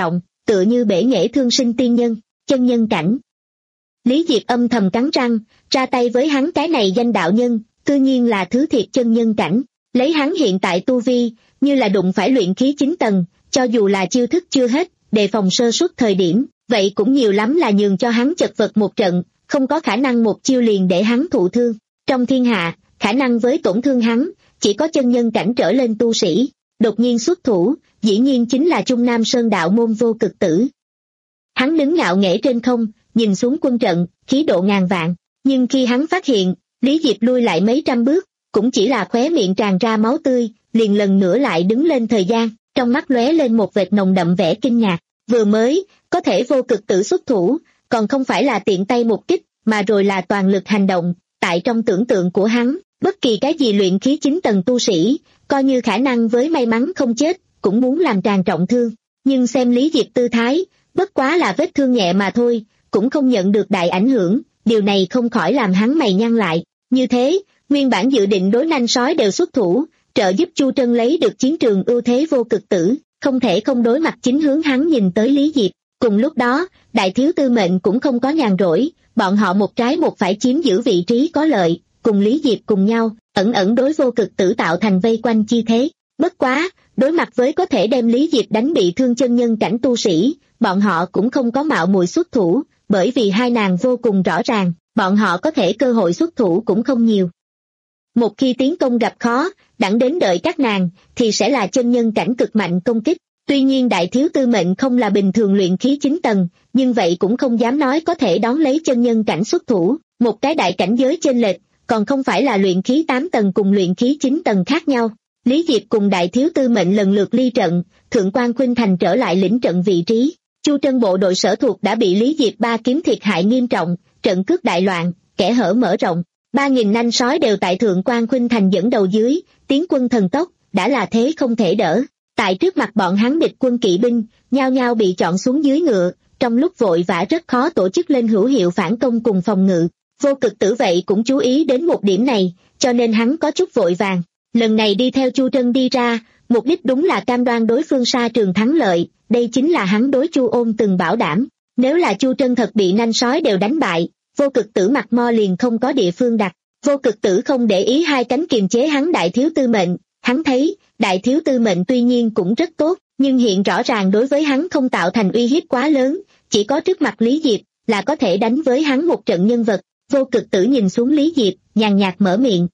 tựa như bể nghệ thương sinh tiên nhân, chân nhân cảnh. Lý Diệp âm thầm cắn răng, ra tay với hắn cái này danh đạo nhân, tự nhiên là thứ thiệt chân nhân cảnh. Lấy hắn hiện tại tu vi, như là đụng phải luyện khí chín tầng, cho dù là chiêu thức chưa hết, đề phòng sơ suất thời điểm, vậy cũng nhiều lắm là nhường cho hắn chật vật một trận, không có khả năng một chiêu liền để hắn thụ thương. Trong thiên hạ, khả năng với tổn thương hắn, chỉ có chân nhân cảnh trở lên tu sĩ. Đột nhiên xuất thủ, dĩ nhiên chính là Trung Nam Sơn đạo môn Vô Cực Tử. Hắn đứng ngạo nghễ trên không, nhìn xuống quân trận, khí độ ngàn vạn. Nhưng khi hắn phát hiện, Lý Diệp lui lại mấy trăm bước, cũng chỉ là khóe miệng tràn ra máu tươi, liền lần nữa lại đứng lên thời gian, trong mắt lóe lên một vệt nồng đậm vẻ kinh ngạc. Vừa mới, có thể Vô Cực Tử xuất thủ, còn không phải là tiện tay một kích, mà rồi là toàn lực hành động. Tại trong tưởng tượng của hắn, bất kỳ cái gì luyện khí chín tầng tu sĩ, coi như khả năng với may mắn không chết, cũng muốn làm tràn trọng thương. Nhưng xem Lý Diệp tư thái, bất quá là vết thương nhẹ mà thôi, cũng không nhận được đại ảnh hưởng, điều này không khỏi làm hắn mày nhăn lại. Như thế, nguyên bản dự định đối nanh sói đều xuất thủ, trợ giúp Chu Trân lấy được chiến trường ưu thế Vô Cực Tử, không thể không đối mặt chính hướng hắn nhìn tới Lý Diệp. Cùng lúc đó, đại thiếu tư mệnh cũng không có nhàn rỗi, bọn họ một trái một phải chiếm giữ vị trí có lợi, cùng Lý Diệp cùng nhau, ẩn ẩn đối Vô Cực Tử tạo thành vây quanh chi thế. Bất quá, đối mặt với có thể đem Lý Diệp đánh bị thương chân nhân cảnh tu sĩ, bọn họ cũng không có mạo muội xuất thủ, bởi vì hai nàng vô cùng rõ ràng, bọn họ có thể cơ hội xuất thủ cũng không nhiều. Một khi tiến công gặp khó, đặng đến đợi các nàng, thì sẽ là chân nhân cảnh cực mạnh công kích. Tuy nhiên đại thiếu tư mệnh không là bình thường luyện khí chín tầng, nhưng vậy cũng không dám nói có thể đón lấy chân nhân cảnh xuất thủ, một cái đại cảnh giới chênh lệch, còn không phải là luyện khí tám tầng cùng luyện khí chín tầng khác nhau. Lý Diệp cùng đại thiếu tư mệnh lần lượt ly trận, Thượng quan Khuynh Thành trở lại lĩnh trận vị trí. Chu Trân bộ đội sở thuộc đã bị Lý Diệp ba kiếm thiệt hại nghiêm trọng, trận cước đại loạn, kẻ hở mở rộng. Ba nghìn nanh sói đều tại Thượng quan Khuynh Thành dẫn đầu dưới, tiến quân thần tốc, đã là thế không thể đỡ. Tại trước mặt bọn hắn địch quân kỵ binh, nhao nhao bị chọn xuống dưới ngựa, trong lúc vội vã rất khó tổ chức lên hữu hiệu phản công cùng phòng ngự. Vô Cực Tử vậy cũng chú ý đến một điểm này, cho nên hắn có chút vội vàng. Lần này đi theo Chu Trân đi ra, mục đích đúng là cam đoan đối phương sa trường thắng lợi, đây chính là hắn đối Chu Ôn từng bảo đảm. Nếu là Chu Trân thật bị nanh sói đều đánh bại, Vô Cực Tử mặt mo liền không có địa phương đặt. Vô Cực Tử không để ý hai cánh kiềm chế hắn đại thiếu tư mệnh, hắn thấy, đại thiếu tư mệnh tuy nhiên cũng rất tốt, nhưng hiện rõ ràng đối với hắn không tạo thành uy hiếp quá lớn, chỉ có trước mặt Lý Diệp, là có thể đánh với hắn một trận nhân vật. Vô Cực Tử nhìn xuống Lý Diệp, nhàn nhạt mở miệng.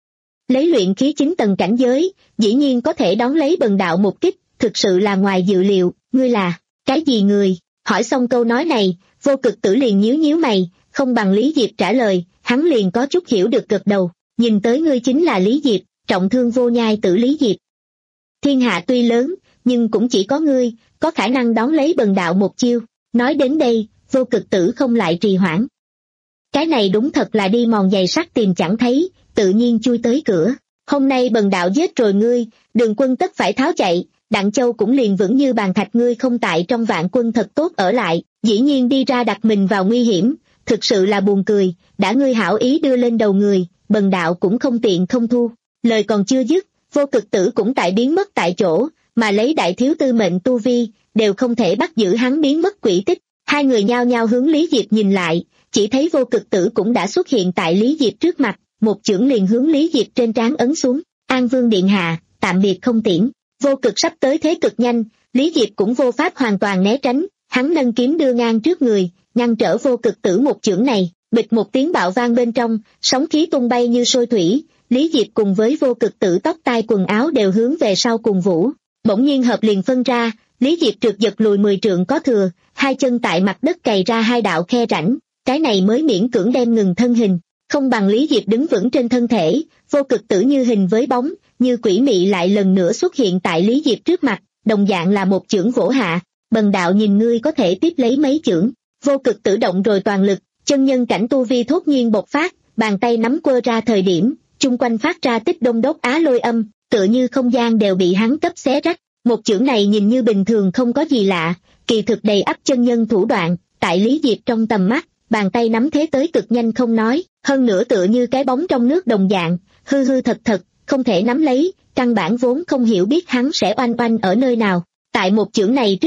Lấy luyện khí chín tầng cảnh giới, dĩ nhiên có thể đón lấy bần đạo một kích, thực sự là ngoài dự liệu, ngươi là, cái gì người? Hỏi xong câu nói này, Vô Cực Tử liền nhíu nhíu mày, không bằng Lý Diệp trả lời, hắn liền có chút hiểu được gật đầu, nhìn tới ngươi chính là Lý Diệp, trọng thương vô nhai tử Lý Diệp. Thiên hạ tuy lớn, nhưng cũng chỉ có ngươi, có khả năng đón lấy bần đạo một chiêu. Nói đến đây, Vô Cực Tử không lại trì hoãn. Cái này đúng thật là đi mòn giày sắt tìm chẳng thấy, tự nhiên chui tới cửa. Hôm nay bần đạo giết rồi ngươi, Đường quân tất phải tháo chạy, Đặng Châu cũng liền vững như bàn thạch, ngươi không tại trong vạn quân thật tốt ở lại, dĩ nhiên đi ra đặt mình vào nguy hiểm, thực sự là buồn cười, đã ngươi hảo ý đưa lên đầu người, bần đạo cũng không tiện không thu. Lời còn chưa dứt, Vô Cực Tử cũng tại biến mất tại chỗ, mà lấy đại thiếu tư mệnh tu vi, đều không thể bắt giữ hắn biến mất quỷ tích. Hai người nhao nhao hướng Lý Diệp nhìn lại, chỉ thấy Vô Cực Tử cũng đã xuất hiện tại Lý Diệp trước mặt, một chưởng liền hướng Lý Diệp trên trán ấn xuống. An Vương điện hạ, tạm biệt không tiễn. Vô Cực sắp tới thế cực nhanh, Lý Diệp cũng vô pháp hoàn toàn né tránh, hắn nâng kiếm đưa ngang trước người, ngăn trở Vô Cực Tử một chưởng này. Bịch một tiếng bạo vang bên trong, sóng khí tung bay như sôi thủy, Lý Diệp cùng với Vô Cực Tử tóc tai quần áo đều hướng về sau cùng vũ. Bỗng nhiên hợp liền phân ra, Lý Diệp trượt giật lùi mười trượng có thừa, hai chân tại mặt đất cày ra hai đạo khe rãnh, cái này mới miễn cưỡng đem ngừng thân hình. Không bằng Lý Diệp đứng vững trên thân thể, Vô Cực Tử như hình với bóng, như quỷ mị lại lần nữa xuất hiện tại Lý Diệp trước mặt, đồng dạng là một chưởng vỗ hạ. Bần đạo nhìn ngươi có thể tiếp lấy mấy chưởng. Vô Cực Tử động rồi toàn lực, chân nhân cảnh tu vi thốt nhiên bộc phát, bàn tay nắm quơ ra thời điểm, chung quanh phát ra tích đông đốt á lôi âm, tựa như không gian đều bị hắn cấp xé rách. Một chưởng này nhìn như bình thường không có gì lạ, kỳ thực đầy ắp chân nhân thủ đoạn, tại Lý Diệp trong tầm mắt, bàn tay nắm thế tới cực nhanh không nói, hơn nữa tựa như cái bóng trong nước đồng dạng, hư hư thật thật, không thể nắm lấy, căn bản vốn không hiểu biết hắn sẽ oanh oanh ở nơi nào. Tại một chưởng này trước mặt,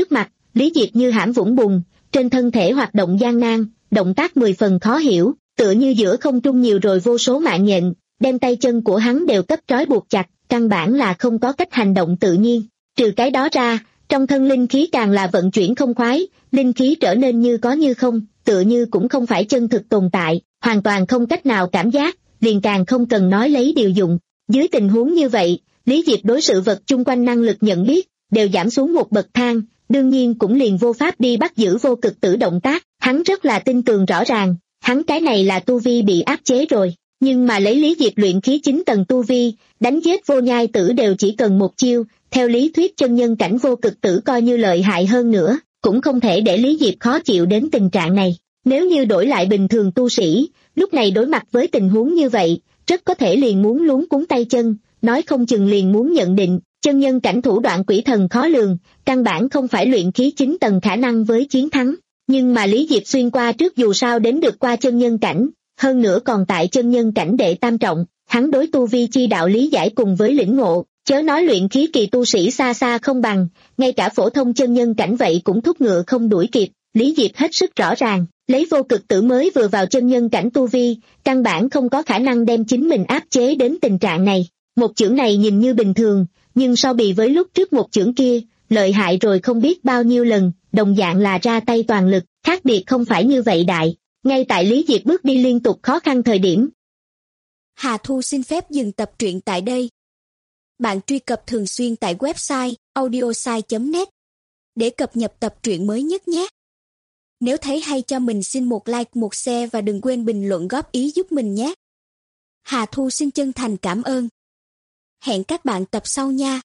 Lý Diệp như hãm vũng bùn, trên thân thể hoạt động gian nan, động tác mười phần khó hiểu, tựa như giữa không trung nhiều rồi vô số mạng nhện, đem tay chân của hắn đều cấp trói buộc chặt, căn bản là không có cách hành động tự nhiên. Trừ cái đó ra, trong thân linh khí càng là vận chuyển không khoái, linh khí trở nên như có như không, tựa như cũng không phải chân thực tồn tại, hoàn toàn không cách nào cảm giác, liền càng không cần nói lấy điều dụng. Dưới tình huống như vậy, Lý Diệp đối sự vật chung quanh năng lực nhận biết, đều giảm xuống một bậc thang, đương nhiên cũng liền vô pháp đi bắt giữ vô cực tử động tác, hắn rất là tin tường rõ ràng, hắn cái này là tu vi bị áp chế rồi, nhưng mà lấy Lý Diệp luyện khí chín tầng tu vi, đánh giết vô nhai tử đều chỉ cần một chiêu, theo lý thuyết chân nhân cảnh vô cực tử coi như lợi hại hơn nữa, cũng không thể để Lý Diệp khó chịu đến tình trạng này. Nếu như đổi lại bình thường tu sĩ, lúc này đối mặt với tình huống như vậy, rất có thể liền muốn luống cuống tay chân, nói không chừng liền muốn nhận định, chân nhân cảnh thủ đoạn quỷ thần khó lường, căn bản không phải luyện khí chín tầng khả năng với chiến thắng. Nhưng mà Lý Diệp xuyên qua trước dù sao đến được qua chân nhân cảnh, hơn nữa còn tại chân nhân cảnh đệ tam trọng, hắn đối tu vi chi đạo lý giải cùng với lĩnh ngộ, chớ nói luyện khí kỳ tu sĩ xa xa không bằng, ngay cả phổ thông chân nhân cảnh vậy cũng thúc ngựa không đuổi kịp. Lý Diệp hết sức rõ ràng, lấy vô cực tử mới vừa vào chân nhân cảnh tu vi, căn bản không có khả năng đem chính mình áp chế đến tình trạng này. Một chưởng này nhìn như bình thường, nhưng so bì với lúc trước một chưởng kia, lợi hại rồi không biết bao nhiêu lần, đồng dạng là ra tay toàn lực, khác biệt không phải như vậy đại. Ngay tại Lý Diệp bước đi liên tục khó khăn thời điểm, Hà Thu xin phép dừng tập truyện tại đây. Bạn truy cập thường xuyên tại website audiosai chấm net để cập nhật tập truyện mới nhất nhé. Nếu thấy hay cho mình xin một like, một share và đừng quên bình luận góp ý giúp mình nhé. Hà Thu xin chân thành cảm ơn. Hẹn các bạn tập sau nha.